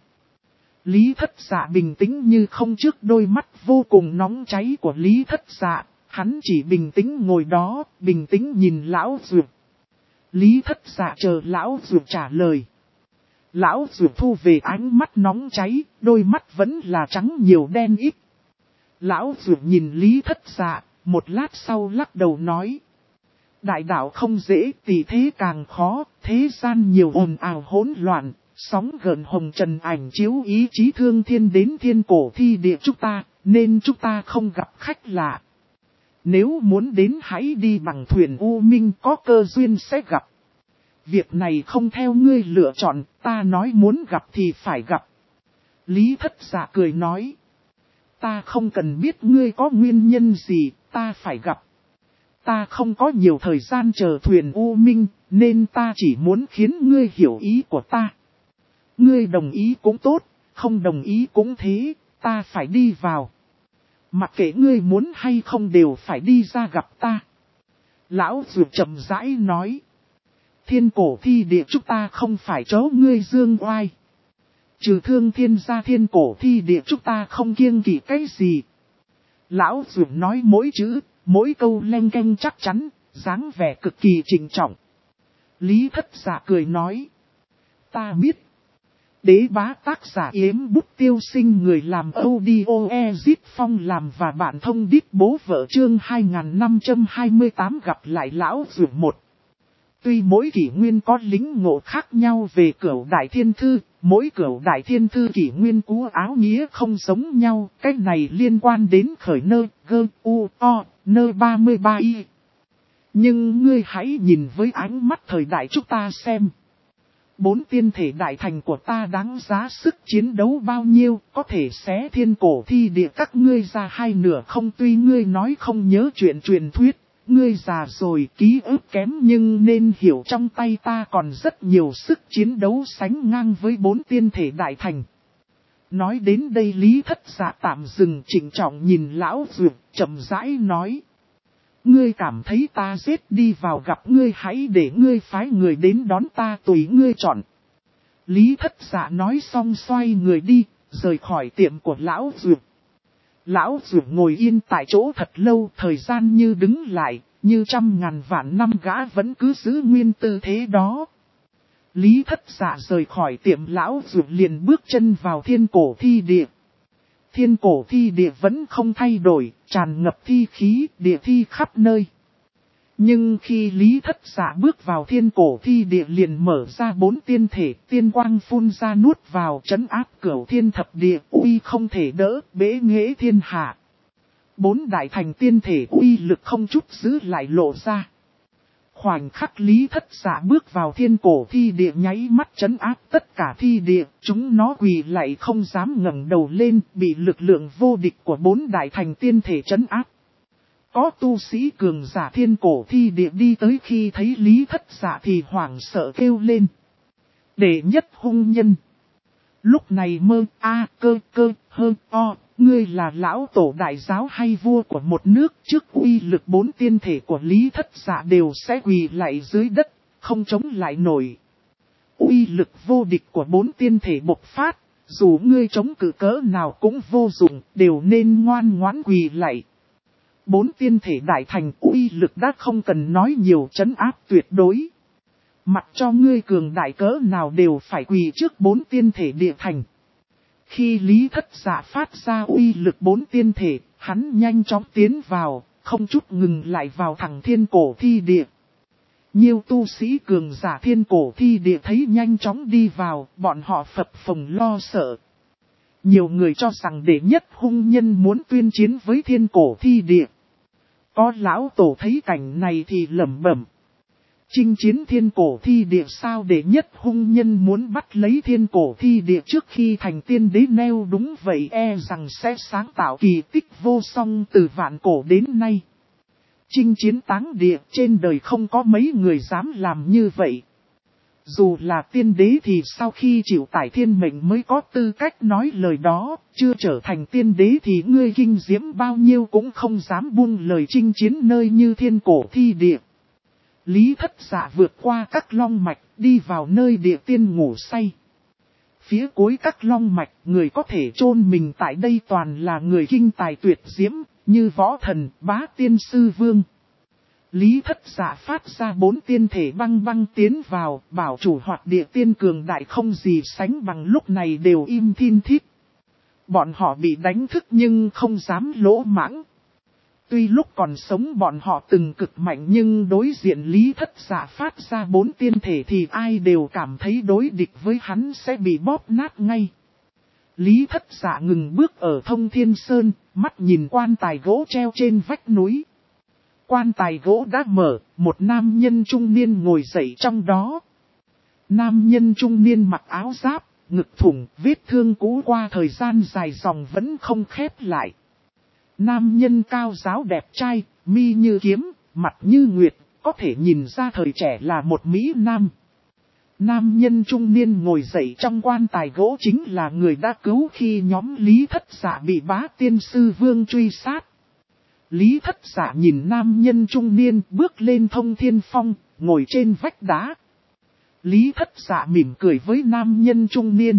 Lý Thất Dạ bình tĩnh như không trước đôi mắt vô cùng nóng cháy của Lý Thất Dạ, hắn chỉ bình tĩnh ngồi đó, bình tĩnh nhìn lão Dược. Lý Thất Dạ chờ lão Dược trả lời. Lão Dược thu về ánh mắt nóng cháy, đôi mắt vẫn là trắng nhiều đen ít. Lão Dược nhìn Lý Thất Dạ, một lát sau lắc đầu nói. Đại đạo không dễ, tỷ thế càng khó, thế gian nhiều ồn ào hỗn loạn, sóng gợn hồng trần ảnh chiếu ý chí thương thiên đến thiên cổ thi địa chúng ta, nên chúng ta không gặp khách lạ. Nếu muốn đến hãy đi bằng thuyền U Minh, có cơ duyên sẽ gặp. Việc này không theo ngươi lựa chọn, ta nói muốn gặp thì phải gặp. Lý Thất Dạ cười nói. Ta không cần biết ngươi có nguyên nhân gì, ta phải gặp. Ta không có nhiều thời gian chờ thuyền U Minh, nên ta chỉ muốn khiến ngươi hiểu ý của ta. Ngươi đồng ý cũng tốt, không đồng ý cũng thế, ta phải đi vào. Mặc kệ ngươi muốn hay không đều phải đi ra gặp ta. Lão Dược chậm rãi nói. Thiên cổ thi địa chúng ta không phải chó ngươi dương oai. Trừ thương thiên gia thiên cổ thi địa chúng ta không kiêng kỵ cái gì. Lão Dược nói mỗi chữ, mỗi câu leng keng chắc chắn, dáng vẻ cực kỳ trịnh trọng. Lý Thất Dạ cười nói. Ta biết. Đế bá tác giả Yếm Bút Tiêu Sinh, người làm audio Ezit Phong làm và bạn thông đít bố vợ chương 2528 gặp lại lão Dược một. Tuy mỗi kỷ nguyên có lĩnh ngộ khác nhau về Cửu Đại Thiên Thư, mỗi Cửu Đại Thiên Thư kỷ nguyên cú áo nghĩa không giống nhau, cái này liên quan đến khởi nơ, gơ, u, o, nơ 33y. Nhưng ngươi hãy nhìn với ánh mắt thời đại chúng ta xem. 4 tiên thể đại thành của ta đáng giá sức chiến đấu bao nhiêu, có thể xé thiên cổ thi địa các ngươi ra hai nửa không. Tuy ngươi nói không nhớ chuyện truyền thuyết, ngươi già rồi ký ức kém, nhưng nên hiểu trong tay ta còn rất nhiều sức chiến đấu sánh ngang với 4 tiên thể đại thành. Nói đến đây Lý Thất Dạ tạm dừng, trịnh trọng nhìn lão Dược, chậm rãi nói. Ngươi cảm thấy ta giết đi vào gặp ngươi, hãy để ngươi phái người đến đón ta, tùy ngươi chọn. Lý Thất Dạ nói xong xoay người đi, rời khỏi tiệm của lão Dược. Lão Dược ngồi yên tại chỗ thật lâu, thời gian như đứng lại, như trăm ngàn vạn năm gã vẫn cứ giữ nguyên tư thế đó. Lý Thất Dạ rời khỏi tiệm lão Dược liền bước chân vào thiên cổ thi địa. Thiên cổ thi địa vẫn không thay đổi, tràn ngập thi khí, địa thi khắp nơi. Nhưng khi Lý Thất Dạ bước vào thiên cổ thi địa liền mở ra 4 tiên thể, tiên quang phun ra nuốt vào, trấn áp cửu thiên thập địa, uy không thể đỡ, bế nghệ thiên hạ. 4 đại thành tiên thể uy lực không chút giữ lại lộ ra. Khoảnh khắc Lý Thất Dạ bước vào thiên cổ thi địa nháy mắt trấn áp tất cả thi địa, chúng nó quỳ lại không dám ngẩng đầu lên, bị lực lượng vô địch của 4 đại thành tiên thể trấn áp. Có tu sĩ cường giả thiên cổ thi địa đi tới, khi thấy Lý Thất Dạ thì hoảng sợ kêu lên. Đệ nhất hung nhân. Lúc này mơ a cơ cơ hơ o, ngươi là lão tổ đại giáo hay vua của một nước, trước uy lực 4 tiên thể của Lý Thất Dạ đều sẽ quỳ lại dưới đất, không chống lại nổi. Uy lực vô địch của 4 tiên thể bộc phát, dù ngươi chống cự cỡ nào cũng vô dụng, đều nên ngoan ngoãn quỳ lại. 4 tiên thể đại thành uy lực đã không cần nói nhiều, trấn áp tuyệt đối. Mặc cho ngươi cường đại cỡ nào đều phải quỳ trước 4 tiên thể địa thành. Khi Lý Thất Dạ phát ra uy lực 4 tiên thể, hắn nhanh chóng tiến vào, không chút ngừng lại vào thẳng thiên cổ thi địa. Nhiều tu sĩ cường giả thiên cổ thi địa thấy nhanh chóng đi vào, bọn họ phập phồng lo sợ. Nhiều người cho rằng đệ nhất hung nhân muốn tuyên chiến với thiên cổ thi địa. Có lão tổ thấy cảnh này thì lẩm bẩm. Chinh chiến thiên cổ thi địa sao đệ nhất hung nhân muốn bắt lấy thiên cổ thi địa trước khi thành tiên đế neo đúng vậy e rằng sẽ sáng tạo kỳ tích vô song từ vạn cổ đến nay. Chinh chiến táng địa trên đời không có mấy người dám làm như vậy. Dù là tiên đế thì sau khi chịu tải thiên mệnh mới có tư cách nói lời đó, chưa trở thành tiên đế thì ngươi kinh diễm bao nhiêu cũng không dám buông lời chinh chiến nơi như thiên cổ thi địa. Lý Thất Dạ vượt qua các long mạch, đi vào nơi địa tiên ngủ say. Phía cuối các long mạch, người có thể chôn mình tại đây toàn là người kinh tài tuyệt diễm, như võ thần, bá tiên sư vương. Lý Thất Dạ phát ra 4 tiên thể băng băng tiến vào, bảo chủ hoặc địa tiên cường đại không gì sánh bằng lúc này đều im thin thít. Bọn họ bị đánh thức nhưng không dám lỗ mãng. Tuy lúc còn sống bọn họ từng cực mạnh nhưng đối diện Lý Thất Dạ phát ra 4 tiên thể thì ai đều cảm thấy đối địch với hắn sẽ bị bóp nát ngay. Lý Thất Dạ ngừng bước ở Thông Thiên Sơn, mắt nhìn quan tài gỗ treo trên vách núi. Quan tài gỗ đã mở, một nam nhân trung niên ngồi dậy trong đó. Nam nhân trung niên mặc áo giáp, ngực thủng, vết thương cũ qua thời gian dài dòng vẫn không khép lại. Nam nhân cao ráo đẹp trai, mi như kiếm, mặt như nguyệt, có thể nhìn ra thời trẻ là một Mỹ Nam. Nam nhân trung niên ngồi dậy trong quan tài gỗ chính là người đã cứu khi nhóm Lý Thất Dạ bị bá tiên sư vương truy sát. Lý Thất Dạ nhìn nam nhân trung niên bước lên Thông Thiên Phong, ngồi trên vách đá. Lý Thất Dạ mỉm cười với nam nhân trung niên.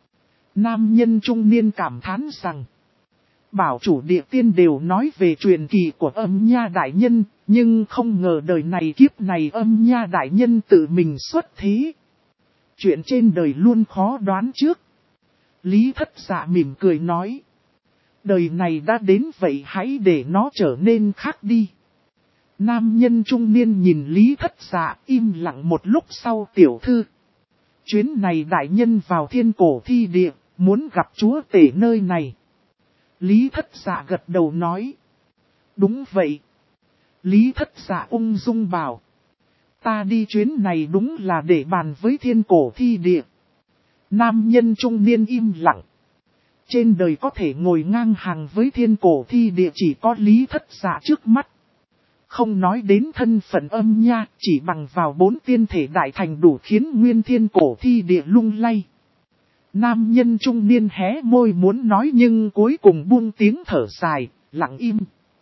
Nam nhân trung niên cảm thán rằng, bảo chủ địa tiên đều nói về truyền kỳ của Âm Nha Đại Nhân, nhưng không ngờ đời này kiếp này Âm Nha Đại Nhân tự mình xuất thế. Chuyện trên đời luôn khó đoán trước. Lý Thất Dạ mỉm cười nói, đời này đã đến vậy hãy để nó trở nên khác đi. Nam nhân trung niên nhìn Lý Thất Dạ im lặng một lúc sau tiểu thư. Chuyến này đại nhân vào thiên cổ thi địa, muốn gặp chúa tể nơi này. Lý Thất Dạ gật đầu nói. Đúng vậy. Lý Thất Dạ ung dung bảo. Ta đi chuyến này đúng là để bàn với thiên cổ thi địa. Nam nhân trung niên im lặng. Trên đời có thể ngồi ngang hàng với thiên cổ thi địa chỉ có Lý Thất Dạ trước mắt. Không nói đến thân phận Âm Nha, chỉ bằng vào 4 tiên thể đại thành đủ khiến nguyên thiên cổ thi địa lung lay. Nam nhân trung niên hé môi muốn nói nhưng cuối cùng buông tiếng thở dài, lặng im.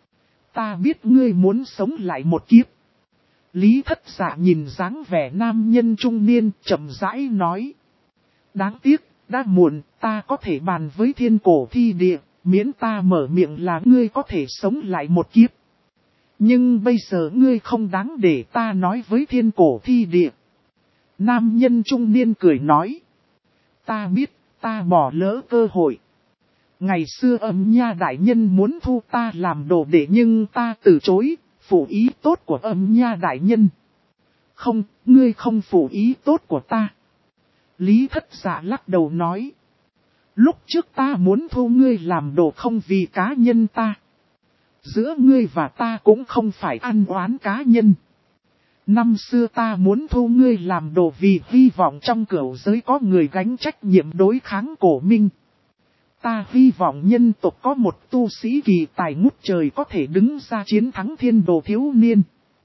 Ta biết ngươi muốn sống lại một kiếp. Lý Thất Dạ nhìn dáng vẻ nam nhân trung niên chậm rãi nói. Đáng tiếc, đã muộn, ta có thể bàn với thiên cổ thi địa, miễn ta mở miệng là ngươi có thể sống lại một kiếp. Nhưng bây giờ ngươi không đáng để ta nói với thiên cổ thi địa. Nam nhân trung niên cười nói. Ta biết, ta bỏ lỡ cơ hội. Ngày xưa Âm Nha Đại Nhân muốn thu ta làm đồ đệ nhưng ta từ chối, phụ ý tốt của Âm Nha Đại Nhân. Không, ngươi không phụ ý tốt của ta. Lý Thất Dạ lắc đầu nói. Lúc trước ta muốn thu ngươi làm đồ không vì cá nhân ta. Giữa ngươi và ta cũng không phải ăn oán cá nhân. Năm xưa ta muốn thu ngươi làm đồ vì hy vọng trong cửu giới có người gánh trách nhiệm đối kháng cổ minh. Ta hy vọng nhân tộc có một tu sĩ kỳ tài ngút trời có thể đứng ra chiến thắng thiên đồ thiếu niên.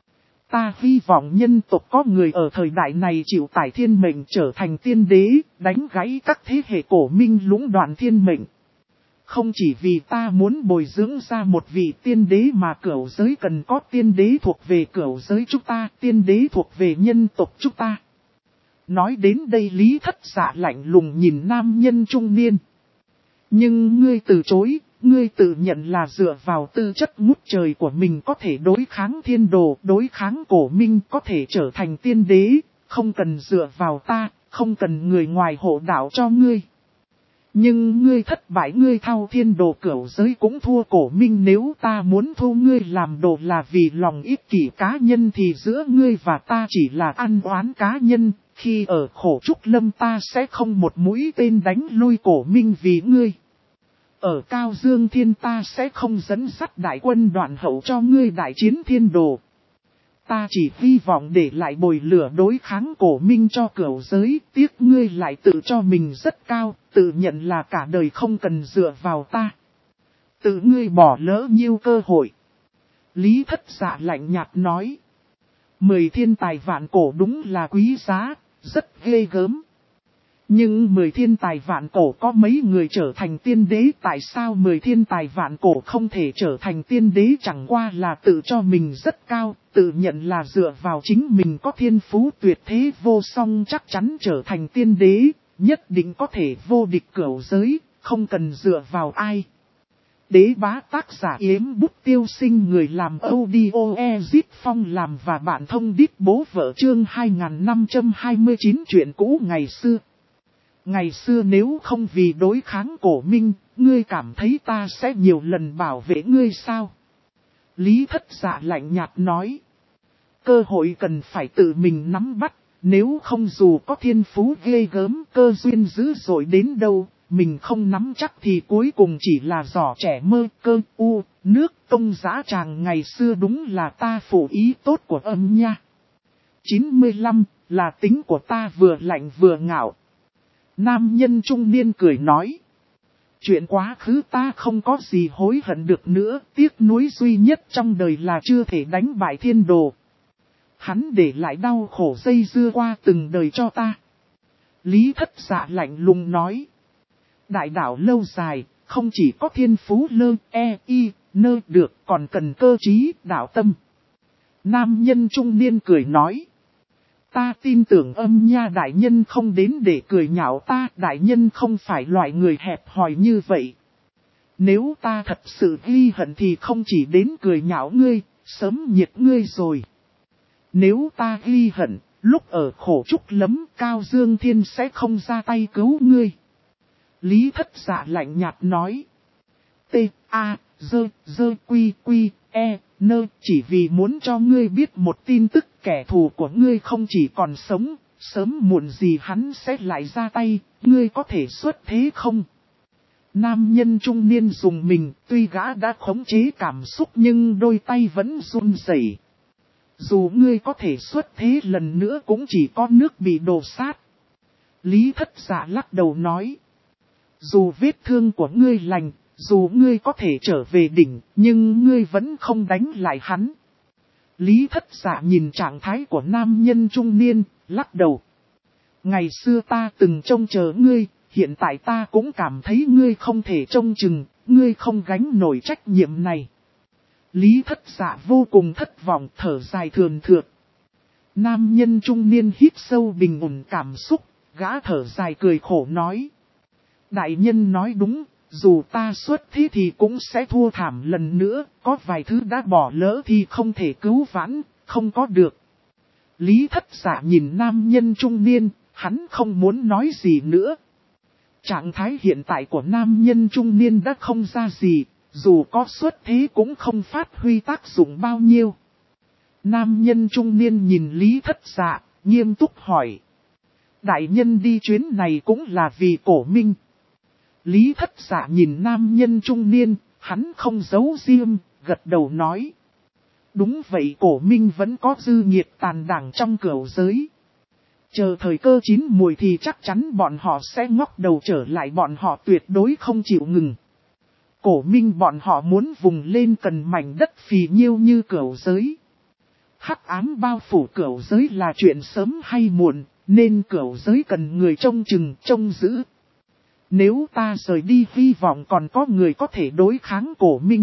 Ta hy vọng nhân tộc có người ở thời đại này chịu tải thiên mệnh trở thành tiên đế, đánh gãy các thế hệ cổ minh lũng đoạn thiên mệnh. Không chỉ vì ta muốn bồi dưỡng ra một vị tiên đế mà cửu giới cần có tiên đế thuộc về cửu giới chúng ta, tiên đế thuộc về nhân tộc chúng ta. Nói đến đây Lý Thất Dạ lạnh lùng nhìn nam nhân trung niên. Nhưng ngươi từ chối, ngươi tự nhận là dựa vào tư chất ngút trời của mình có thể đối kháng thiên đồ, đối kháng cổ minh có thể trở thành tiên đế, không cần dựa vào ta, không cần người ngoài hộ đạo cho ngươi. Nhưng ngươi thất bại, ngươi thao thiên đồ cửu giới cũng thua cổ minh, nếu ta muốn thu ngươi làm đồ là vì lòng ích kỷ cá nhân thì giữa ngươi và ta chỉ là ăn oán cá nhân, khi ở khổ trúc lâm ta sẽ không một mũi tên đánh lui cổ minh vì ngươi. Ở Cao Dương Thiên ta sẽ không dẫn dắt đại quân đoạn hậu cho ngươi đại chiến thiên đồ. Ta chỉ hy vọng để lại bồi lửa đối kháng cổ minh cho cửu giới, tiếc ngươi lại tự cho mình rất cao, tự nhận là cả đời không cần dựa vào ta. Tự ngươi bỏ lỡ nhiều cơ hội. Lý Thất Dạ lạnh nhạt nói. 10 thiên tài vạn cổ đúng là quý giá, rất ghê gớm. Nhưng 10 thiên tài vạn cổ có mấy người trở thành tiên đế, tại sao 10 thiên tài vạn cổ không thể trở thành tiên đế? Chẳng qua là tự cho mình rất cao, tự nhận là dựa vào chính mình có thiên phú tuyệt thế vô song chắc chắn trở thành tiên đế, nhất định có thể vô địch cửu giới, không cần dựa vào ai. Đế bá tác giả Yếm Bút Tiêu Sinh, người làm audio Ezit Phong làm và bạn thông đít bố vợ, chương 2529 chuyện cũ ngày xưa. Ngày xưa nếu không vì đối kháng cổ minh, ngươi cảm thấy ta sẽ nhiều lần bảo vệ ngươi sao? Lý Thất Dạ lạnh nhạt nói. Cơ hội cần phải tự mình nắm bắt, nếu không dù có thiên phú ghê gớm, cơ duyên dữ dội đến đâu, mình không nắm chắc thì cuối cùng chỉ là giỏ trẻ mơ. Cơ u, nước công giá tràng ngày xưa đúng là ta phụ ý tốt của âm nha. 95, là tính của ta vừa lạnh vừa ngạo. Nam nhân trung niên cười nói. Chuyện quá khứ ta không có gì hối hận được nữa, tiếc nuối duy nhất trong đời là chưa thể đánh bại thiên đồ. Hắn để lại đau khổ dây dưa qua từng đời cho ta. Lý Thất Dạ lạnh lùng nói. Đại đạo lâu dài, không chỉ có thiên phú lơ, nơ được, còn cần cơ trí, đạo tâm. Nam nhân trung niên cười nói. Ta tin tưởng âm nha đại nhân không đến để cười nhạo ta, đại nhân không phải loại người hẹp hòi như vậy. Nếu ta thật sự ghi hận thì không chỉ đến cười nhạo ngươi, sớm nhiệt ngươi rồi. Nếu ta ghi hận, lúc ở khổ trúc lấm Cao Dương Thiên sẽ không ra tay cứu ngươi. Lý Thất Dạ lạnh nhạt nói. Chỉ vì muốn cho ngươi biết một tin tức, kẻ thù của ngươi không chỉ còn sống, sớm muộn gì hắn sẽ lại ra tay, ngươi có thể xuất thế không? Nam nhân trung niên dùng mình, tuy gã đã khống chế cảm xúc nhưng đôi tay vẫn run rẩy. Dù ngươi có thể xuất thế lần nữa cũng chỉ có nước bị đổ sát. Lý Thất Dạ lắc đầu nói. Dù vết thương của ngươi lành, dù ngươi có thể trở về đỉnh, nhưng ngươi vẫn không đánh lại hắn. Lý Thất Dạ nhìn trạng thái của nam nhân trung niên, lắc đầu. Ngày xưa ta từng trông chờ ngươi, hiện tại ta cũng cảm thấy ngươi không thể trông chừng, ngươi không gánh nổi trách nhiệm này. Lý Thất Dạ vô cùng thất vọng, thở dài thườn thượt. Nam nhân trung niên hít sâu bình ổn cảm xúc, gã thở dài cười khổ nói. Đại nhân nói đúng, dù ta xuất thế thì cũng sẽ thua thảm lần nữa, có vài thứ đã bỏ lỡ thì không thể cứu vãn, không có được. Lý Thất Dạ nhìn nam nhân trung niên, hắn không muốn nói gì nữa. Trạng thái hiện tại của nam nhân trung niên đã không ra gì, dù có xuất thế cũng không phát huy tác dụng bao nhiêu. Nam nhân trung niên nhìn Lý Thất Dạ, nghiêm túc hỏi. Đại nhân đi chuyến này cũng là vì cổ minh. Lý Thất Dạ nhìn nam nhân trung niên, hắn không giấu riêng, gật đầu nói. Đúng vậy, cổ minh vẫn có dư nhiệt tàn đảng trong cửu giới. Chờ thời cơ chín mùi thì chắc chắn bọn họ sẽ ngóc đầu trở lại, bọn họ tuyệt đối không chịu ngừng. Cổ minh bọn họ muốn vùng lên cần mảnh đất phì nhiêu như cửu giới. Hắc ám bao phủ cửu giới là chuyện sớm hay muộn, nên cửu giới cần người trông chừng, trông giữ. Nếu ta rời đi hy vọng còn có người có thể đối kháng cổ minh.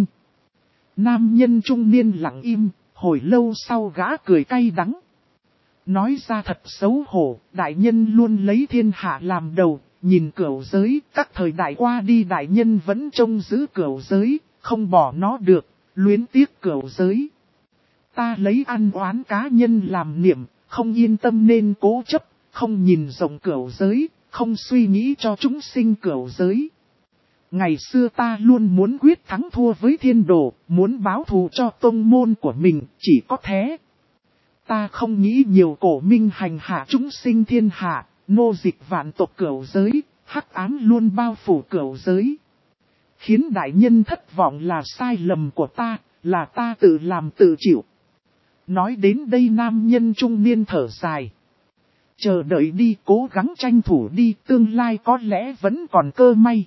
Nam nhân trung niên lặng im, hồi lâu sau gã cười cay đắng. Nói ra thật xấu hổ, đại nhân luôn lấy thiên hạ làm đầu, nhìn cửu giới, các thời đại qua đi đại nhân vẫn trông giữ cửu giới, không bỏ nó được, luyến tiếc cửu giới. Ta lấy ăn oán cá nhân làm niệm, không yên tâm nên cố chấp, không nhìn rộng cửu giới, không suy nghĩ cho chúng sinh cửu giới. Ngày xưa ta luôn muốn quyết thắng thua với thiên đồ, muốn báo thù cho tông môn của mình, chỉ có thế. Ta không nghĩ nhiều, cổ minh hành hạ chúng sinh thiên hạ, nô dịch vạn tộc cửu giới, hắc ám luôn bao phủ cửu giới. Khiến đại nhân thất vọng là sai lầm của ta, là ta tự làm tự chịu. Nói đến đây nam nhân trung niên thở dài. Chờ đợi đi, cố gắng tranh thủ đi, tương lai có lẽ vẫn còn cơ may.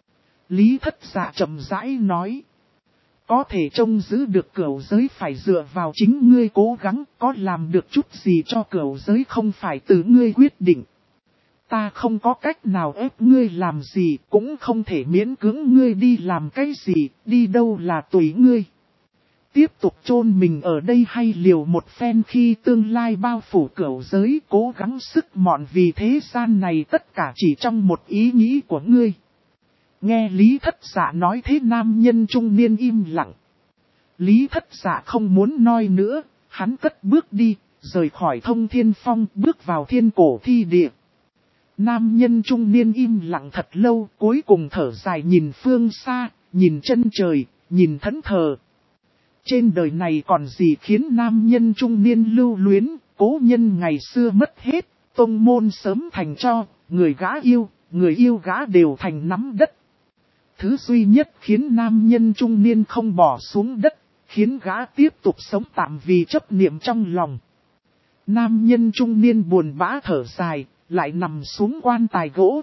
Lý Thất Dạ chậm rãi nói. Có thể trông giữ được cửu giới phải dựa vào chính ngươi cố gắng, có làm được chút gì cho cửu giới không phải từ ngươi quyết định. Ta không có cách nào ép ngươi làm gì, cũng không thể miễn cưỡng ngươi đi làm cái gì, đi đâu là tùy ngươi. Tiếp tục chôn mình ở đây hay liều một phen khi tương lai bao phủ cửu giới, cố gắng sức mọn vì thế gian này tất cả chỉ trong một ý nghĩ của ngươi. Nghe Lý Thất Dạ nói thế nam nhân trung niên im lặng. Lý Thất Dạ không muốn nói nữa, hắn cất bước đi, rời khỏi Thông Thiên Phong bước vào Thiên Cổ Thi Địa. Nam nhân trung niên im lặng thật lâu, cuối cùng thở dài nhìn phương xa, nhìn chân trời, nhìn thẫn thờ. Trên đời này còn gì khiến nam nhân trung niên lưu luyến, cố nhân ngày xưa mất hết, tông môn sớm thành cho, người yêu gã đều thành nắm đất. Thứ duy nhất khiến nam nhân trung niên không bỏ xuống đất, khiến gã tiếp tục sống tạm vì chấp niệm trong lòng. Nam nhân trung niên buồn bã thở dài, lại nằm xuống quan tài gỗ.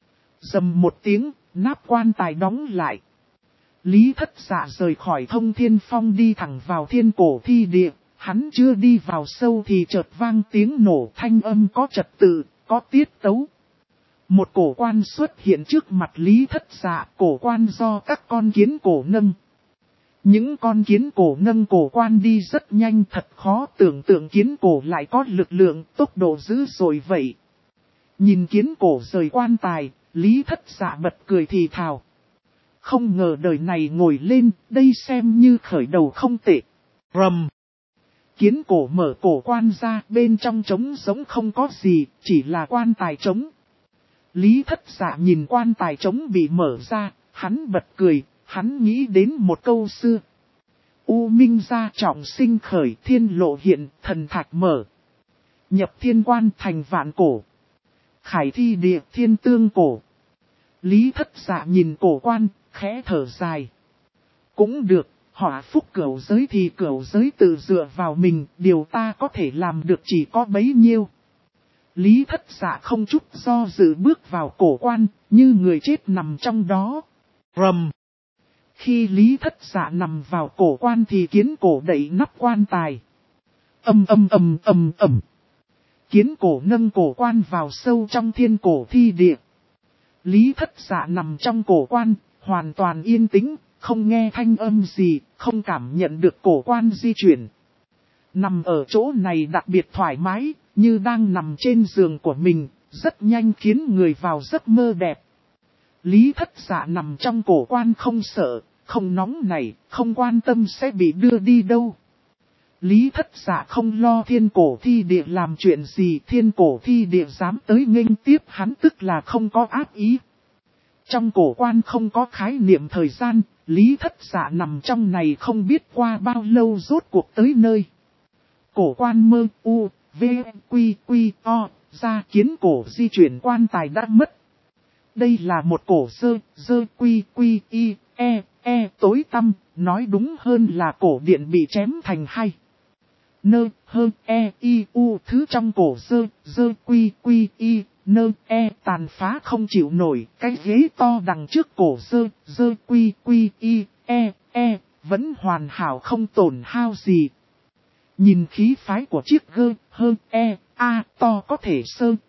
Rầm một tiếng, nắp quan tài đóng lại. Lý Thất Dạ rời khỏi Thông Thiên Phong đi thẳng vào Thiên Cổ Thi Địa, hắn chưa đi vào sâu thì chợt vang tiếng nổ, thanh âm có trật tự, có tiết tấu. Một cổ quan xuất hiện trước mặt Lý Thất Dạ, cổ quan do các con kiến cổ nâng. Những con kiến cổ nâng cổ quan đi rất nhanh, thật khó tưởng tượng kiến cổ lại có lực lượng, tốc độ dữ dội vậy. Nhìn kiến cổ rời quan tài, Lý Thất Dạ bật cười thì thào. Không ngờ đời này ngồi lên, đây xem như khởi đầu không tệ. Rầm. Kiến cổ mở cổ quan ra, bên trong trống giống không có gì, chỉ là quan tài trống. Lý Thất Dạ nhìn quan tài trống bị mở ra, hắn bật cười, hắn nghĩ đến một câu xưa. U minh gia trọng sinh khởi, thiên lộ hiện, thần thạch mở. Nhập thiên quan thành vạn cổ. Khải thi địa thiên tương cổ. Lý Thất Dạ nhìn cổ quan, khẽ thở dài. Cũng được, họa phúc cửu giới thì cửu giới tự dựa vào mình, điều ta có thể làm được chỉ có bấy nhiêu. Lý Thất Dạ không chút do dự bước vào cổ quan, như người chết nằm trong đó. Rầm. Khi Lý Thất Dạ nằm vào cổ quan thì kiến cổ đẩy nắp quan tài. Ầm. Kiến cổ nâng cổ quan vào sâu trong thiên cổ thi địa. Lý Thất Dạ nằm trong cổ quan, hoàn toàn yên tĩnh, không nghe thanh âm gì, không cảm nhận được cổ quan di chuyển. Nằm ở chỗ này đặc biệt thoải mái, như đang nằm trên giường của mình, rất nhanh khiến người vào giấc mơ đẹp. Lý Thất Dạ nằm trong cổ quan không sợ, không nóng nảy, không quan tâm sẽ bị đưa đi đâu. Lý Thất Dạ không lo thiên cổ thi địa làm chuyện gì, thiên cổ thi địa dám tới nghênh tiếp hắn tức là không có ác ý. Trong cổ quan không có khái niệm thời gian, Lý Thất Dạ nằm trong này không biết qua bao lâu rốt cuộc tới nơi. Cổ quan mơ u, v, quy, o, ra kiến cổ di chuyển quan tài đã mất. Đây là một cổ dơ, quy, e, tối tăm, nói đúng hơn là cổ điện bị chém thành hai. Nơ, hơ, e, i, u, thứ trong cổ dơ, quy, nơ, e, tàn phá không chịu nổi, cái ghế to đằng trước cổ dơ, quy, e, vẫn hoàn hảo không tổn hao gì. Nhìn khí phái của chiếc hơ, e, a, to có thể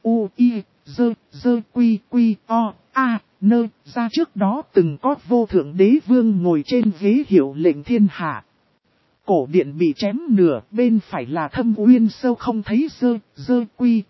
dơ, quy, nơ, ra trước đó từng có vô thượng đế vương ngồi trên ghế hiệu lệnh thiên hạ. Cổ điện bị chém nửa, bên phải là thâm uyên sâu không thấy dơ, quy,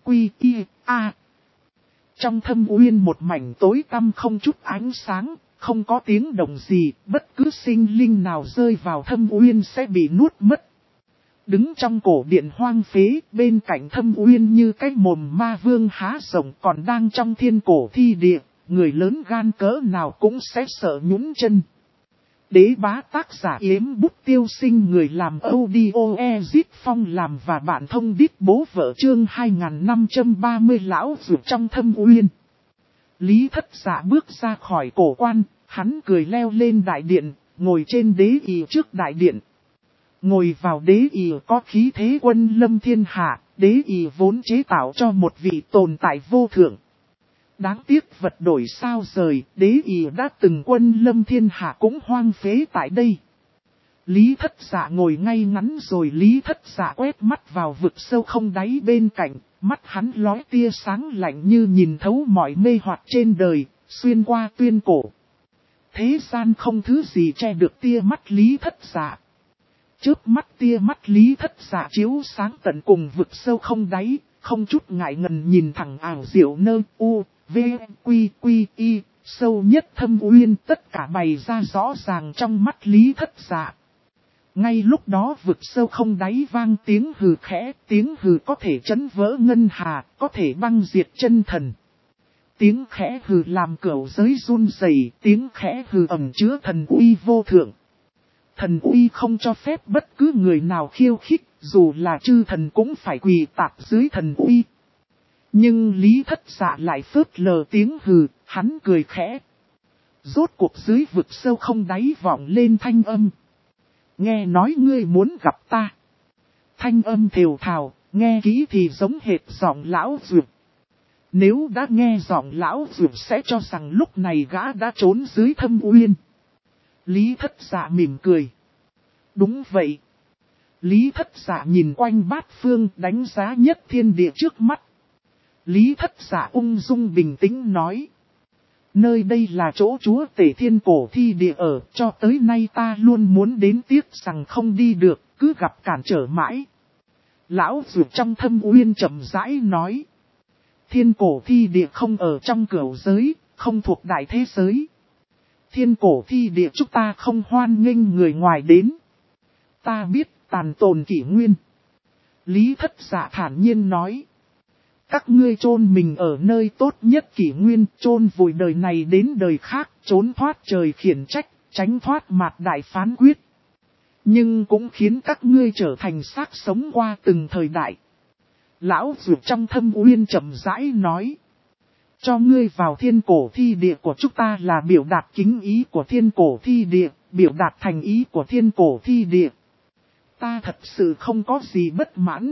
Trong thâm uyên một mảnh tối tăm không chút ánh sáng, không có tiếng động gì, bất cứ sinh linh nào rơi vào thâm uyên sẽ bị nuốt mất. Đứng trong cổ điện hoang phế, bên cạnh Thâm Uyên như cái mồm ma vương há rộng còn đang trong thiên cổ thi địa, người lớn gan cỡ nào cũng sẽ sợ nhũn chân. Đế bá tác giả Yếm Bút Tiêu Sinh, người làm audio Ezit Phong làm và bạn thông đít bố vợ chương 2530 lão vượt trong Thâm Uyên. Lý Thất Dạ bước ra khỏi cổ quan, hắn cười leo lên đại điện, ngồi trên đế ỷ trước đại điện. Ngồi vào đế ỷ có khí thế quân lâm thiên hạ, đế ỷ vốn chế tạo cho một vị tồn tại vô thượng. Đáng tiếc vật đổi sao rời, đế ỷ đã từng quân lâm thiên hạ cũng hoang phế tại đây. Lý Thất Dạ ngồi ngay ngắn rồi Lý Thất Dạ quét mắt vào vực sâu không đáy bên cạnh, mắt hắn lóe tia sáng lạnh như nhìn thấu mọi mê hoặc trên đời, xuyên qua tuyên cổ. Thế gian không thứ gì che được tia mắt Lý Thất Dạ. Chớp mắt tia mắt Lý Thất Dạ chiếu sáng tận cùng vực sâu không đáy, không chút ngại ngần nhìn thẳng ảo diệu nơi u, v, quy, quy, y, sâu nhất Thâm Uyên, tất cả bày ra rõ ràng trong mắt Lý Thất Dạ. Ngay lúc đó vực sâu không đáy vang tiếng hừ khẽ, tiếng hừ có thể chấn vỡ ngân hà, có thể băng diệt chân thần. Tiếng khẽ hừ làm cửu giới run rẩy, tiếng khẽ hừ ẩn chứa thần uy vô thượng. Thần uy không cho phép bất cứ người nào khiêu khích, dù là chư thần cũng phải quỳ tạp dưới thần uy. Nhưng Lý Thất Dạ lại phớt lờ tiếng hừ, hắn cười khẽ. Rốt cuộc dưới vực sâu không đáy vọng lên thanh âm. Nghe nói ngươi muốn gặp ta. Thanh âm thều thào, nghe kỹ thì giống hệt giọng lão dược. Nếu đã nghe giọng lão dược sẽ cho rằng lúc này gã đã trốn dưới Thâm Uyên. Lý Thất Dạ mỉm cười. Đúng vậy. Lý Thất Dạ nhìn quanh bát phương đánh giá nhất thiên địa trước mắt. Lý Thất Dạ ung dung bình tĩnh nói. Nơi đây là chỗ chúa tể thiên cổ thi địa ở, cho tới nay ta luôn muốn đến tiếc rằng không đi được, cứ gặp cản trở mãi. Lão vượt trong Thâm Uyên chậm rãi nói. Thiên cổ thi địa không ở trong cửu giới, không thuộc đại thế giới. Thiên cổ thi địa chúng ta không hoan nghênh người ngoài đến. Ta biết tàn tồn kỷ nguyên. Lý Thất Dạ thản nhiên nói. Các ngươi chôn mình ở nơi tốt nhất kỷ nguyên, chôn vùi đời này đến đời khác, trốn thoát trời khiển trách, tránh thoát mạt đại phán quyết. Nhưng cũng khiến các ngươi trở thành xác sống qua từng thời đại. Lão vượt trong Thâm Uyên chậm rãi nói. Cho ngươi vào thiên cổ thi địa của chúng ta là biểu đạt kính ý của thiên cổ thi địa, biểu đạt thành ý của thiên cổ thi địa. Ta thật sự không có gì bất mãn.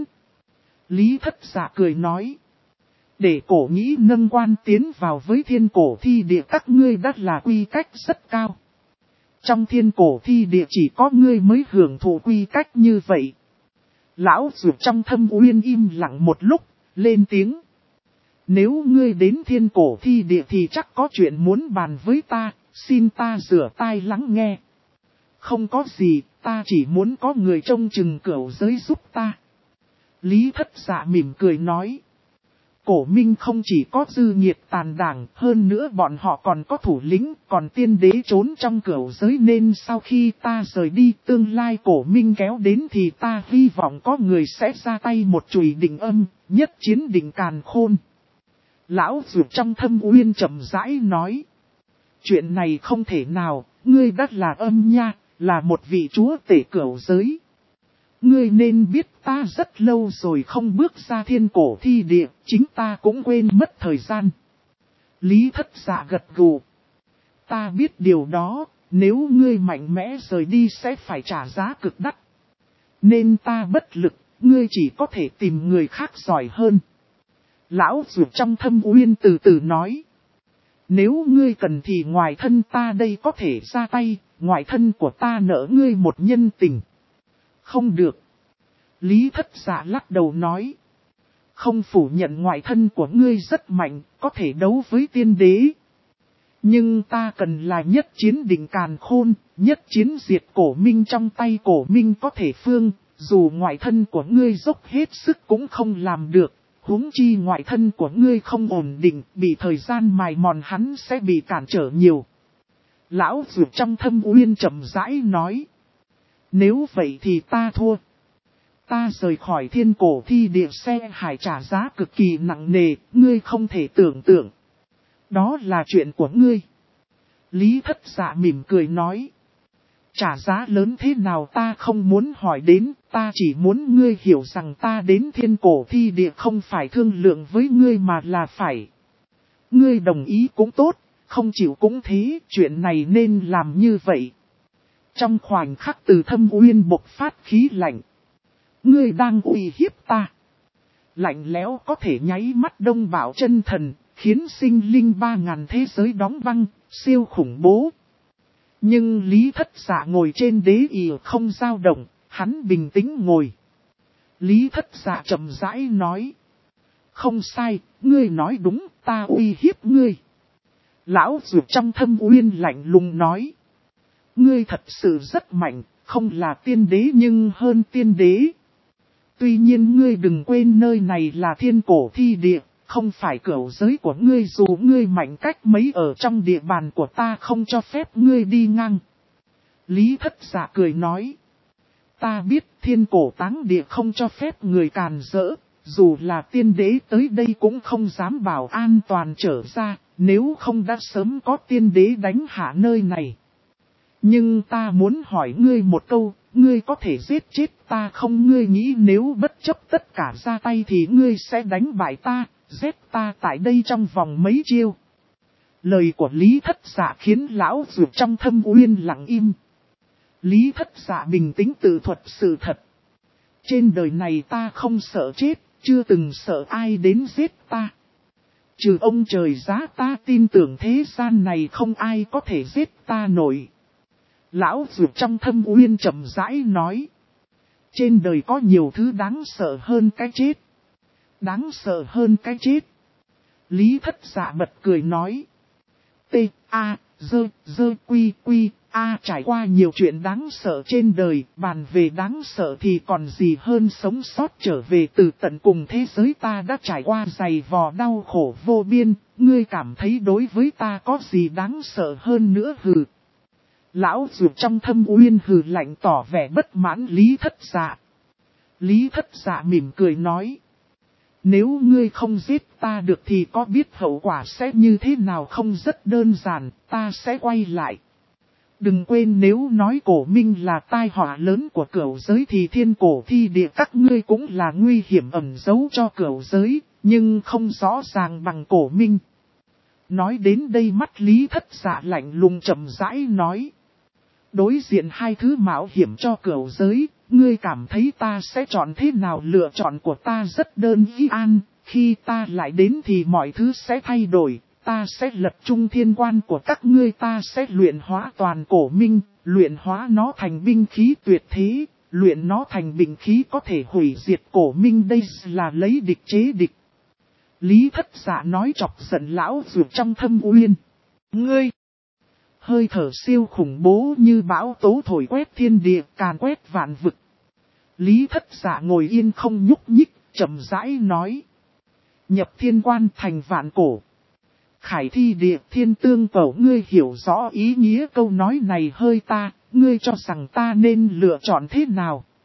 Lý Thất Dạ cười nói. Để cổ nghĩ nâng quan tiến vào với thiên cổ thi địa các ngươi đã là quy cách rất cao. Trong thiên cổ thi địa chỉ có ngươi mới hưởng thụ quy cách như vậy. Lão vượt trong Thâm Uyên im lặng một lúc, lên tiếng. Nếu ngươi đến thiên cổ thi địa thì chắc có chuyện muốn bàn với ta, xin ta rửa tai lắng nghe. Không có gì, ta chỉ muốn có người trông chừng cửu giới giúp ta. Lý Thất Dạ mỉm cười nói. Cổ Minh không chỉ có dư nhiệt tàn đảng, hơn nữa bọn họ còn có thủ lĩnh, còn tiên đế trốn trong cửu giới nên sau khi ta rời đi tương lai Cổ Minh kéo đến thì ta hy vọng có người sẽ ra tay một chùy định âm, nhất chiến định càn khôn. Lão vượt trong Thâm Uyên chậm rãi nói. Chuyện này không thể nào, ngươi đã là âm nha, là một vị chúa tể cửu giới. Ngươi nên biết ta rất lâu rồi không bước ra thiên cổ thi địa, chính ta cũng quên mất thời gian. Lý Thất Dạ gật gù. Ta biết điều đó, nếu ngươi mạnh mẽ rời đi sẽ phải trả giá cực đắt. Nên ta bất lực, ngươi chỉ có thể tìm người khác giỏi hơn. Lão vượt trong Thâm Uyên từ từ nói. Nếu ngươi cần thì ngoài thân ta đây có thể ra tay, ngoài thân của ta nợ ngươi một nhân tình. Không được. Lý Thất Dạ lắc đầu nói. Không phủ nhận ngoại thân của ngươi rất mạnh, có thể đấu với tiên đế. Nhưng ta cần là nhất chiến định càn khôn, nhất chiến diệt Cổ Minh trong tay Cổ Minh có thể phương, dù ngoại thân của ngươi dốc hết sức cũng không làm được. Huống chi ngoại thân của ngươi không ổn định, bị thời gian mài mòn hắn sẽ bị cản trở nhiều. Lão vượt trong Thâm Uyên chậm rãi nói. Nếu vậy thì ta thua. Ta rời khỏi thiên cổ thi địa xe hải trả giá cực kỳ nặng nề, ngươi không thể tưởng tượng. Đó là chuyện của ngươi. Lý Thất Dạ mỉm cười nói. Trả giá lớn thế nào ta không muốn hỏi đến, ta chỉ muốn ngươi hiểu rằng ta đến thiên cổ thi địa không phải thương lượng với ngươi mà là phải. Ngươi đồng ý cũng tốt, không chịu cũng thế, chuyện này nên làm như vậy. Trong khoảnh khắc Từ Thâm Uyên bộc phát khí lạnh. Ngươi đang uy hiếp ta. Lạnh lẽo có thể nháy mắt đông bảo chân thần, khiến sinh linh 3000 thế giới đóng băng, siêu khủng bố. Nhưng Lý Thất Dạ ngồi trên đế ỷ không dao động, hắn bình tĩnh ngồi. Lý Thất Dạ chậm rãi nói. Không sai, ngươi nói đúng, ta uy hiếp ngươi. Lão Dược trong Thâm Uyên lạnh lùng nói. Ngươi thật sự rất mạnh, không là tiên đế nhưng hơn tiên đế. Tuy nhiên ngươi đừng quên nơi này là thiên cổ thi địa, không phải cửu giới của ngươi dù ngươi mạnh cách mấy ở trong địa bàn của ta không cho phép ngươi đi ngang. Lý Thất Dạ cười nói. Ta biết thiên cổ táng địa không cho phép người càn rỡ, dù là tiên đế tới đây cũng không dám bảo an toàn trở ra, nếu không đã sớm có tiên đế đánh hạ nơi này. Nhưng ta muốn hỏi ngươi một câu, ngươi có thể giết chết ta không? Ngươi nghĩ nếu bất chấp tất cả ra tay thì ngươi sẽ đánh bại ta, giết ta tại đây trong vòng mấy chiêu. Lời của Lý Thất Dạ khiến lão Dược trong Thâm Uyên lặng im. Lý Thất Dạ bình tĩnh tự thuật sự thật. Trên đời này ta không sợ chết, chưa từng sợ ai đến giết ta. Trừ ông trời giá ta tin tưởng thế gian này không ai có thể giết ta nổi. Lão Dược trong Thâm Uyên chậm rãi nói. Trên đời có nhiều thứ đáng sợ hơn cái chết. Đáng sợ hơn cái chết. Lý Thất Dạ bật cười nói. Trải qua nhiều chuyện đáng sợ trên đời, bàn về đáng sợ thì còn gì hơn sống sót trở về từ tận cùng thế giới ta đã trải qua dày vò đau khổ vô biên, ngươi cảm thấy đối với ta có gì đáng sợ hơn nữa hừ. Lão Dược trong Thâm Uyên hừ lạnh tỏ vẻ bất mãn Lý Thất Dạ. Lý Thất Dạ mỉm cười nói. Nếu ngươi không giết ta được thì có biết hậu quả sẽ như thế nào không? Rất đơn giản, ta sẽ quay lại. Đừng quên nếu nói cổ minh là tai họa lớn của cửu giới thì thiên cổ thi địa các ngươi cũng là nguy hiểm ẩn giấu cho cửu giới, nhưng không rõ ràng bằng cổ minh. Nói đến đây mắt Lý Thất Dạ lạnh lùng chậm rãi nói. Đối diện hai thứ mạo hiểm cho cửu giới, ngươi cảm thấy ta sẽ chọn thế nào? Lựa chọn của ta rất đơn giản, khi ta lại đến thì mọi thứ sẽ thay đổi, ta sẽ lật trung thiên quan của các ngươi, ta sẽ luyện hóa toàn cổ minh, luyện hóa nó thành binh khí tuyệt thế, luyện nó thành binh khí có thể hủy diệt cổ minh, đây là lấy địch chế địch. Lý Thất Dạ nói chọc giận lão Dược trong Thâm Uyên. Ngươi! Hơi thở siêu khủng bố như bão tố thổi quét thiên địa, càn quét vạn vực. Lý Thất Dạ ngồi yên không nhúc nhích, chậm rãi nói. Nhập thiên quan thành vạn cổ. Khải thi địa thiên tương cầu, ngươi hiểu rõ ý nghĩa câu nói này hơi ta, ngươi cho rằng ta nên lựa chọn thế nào?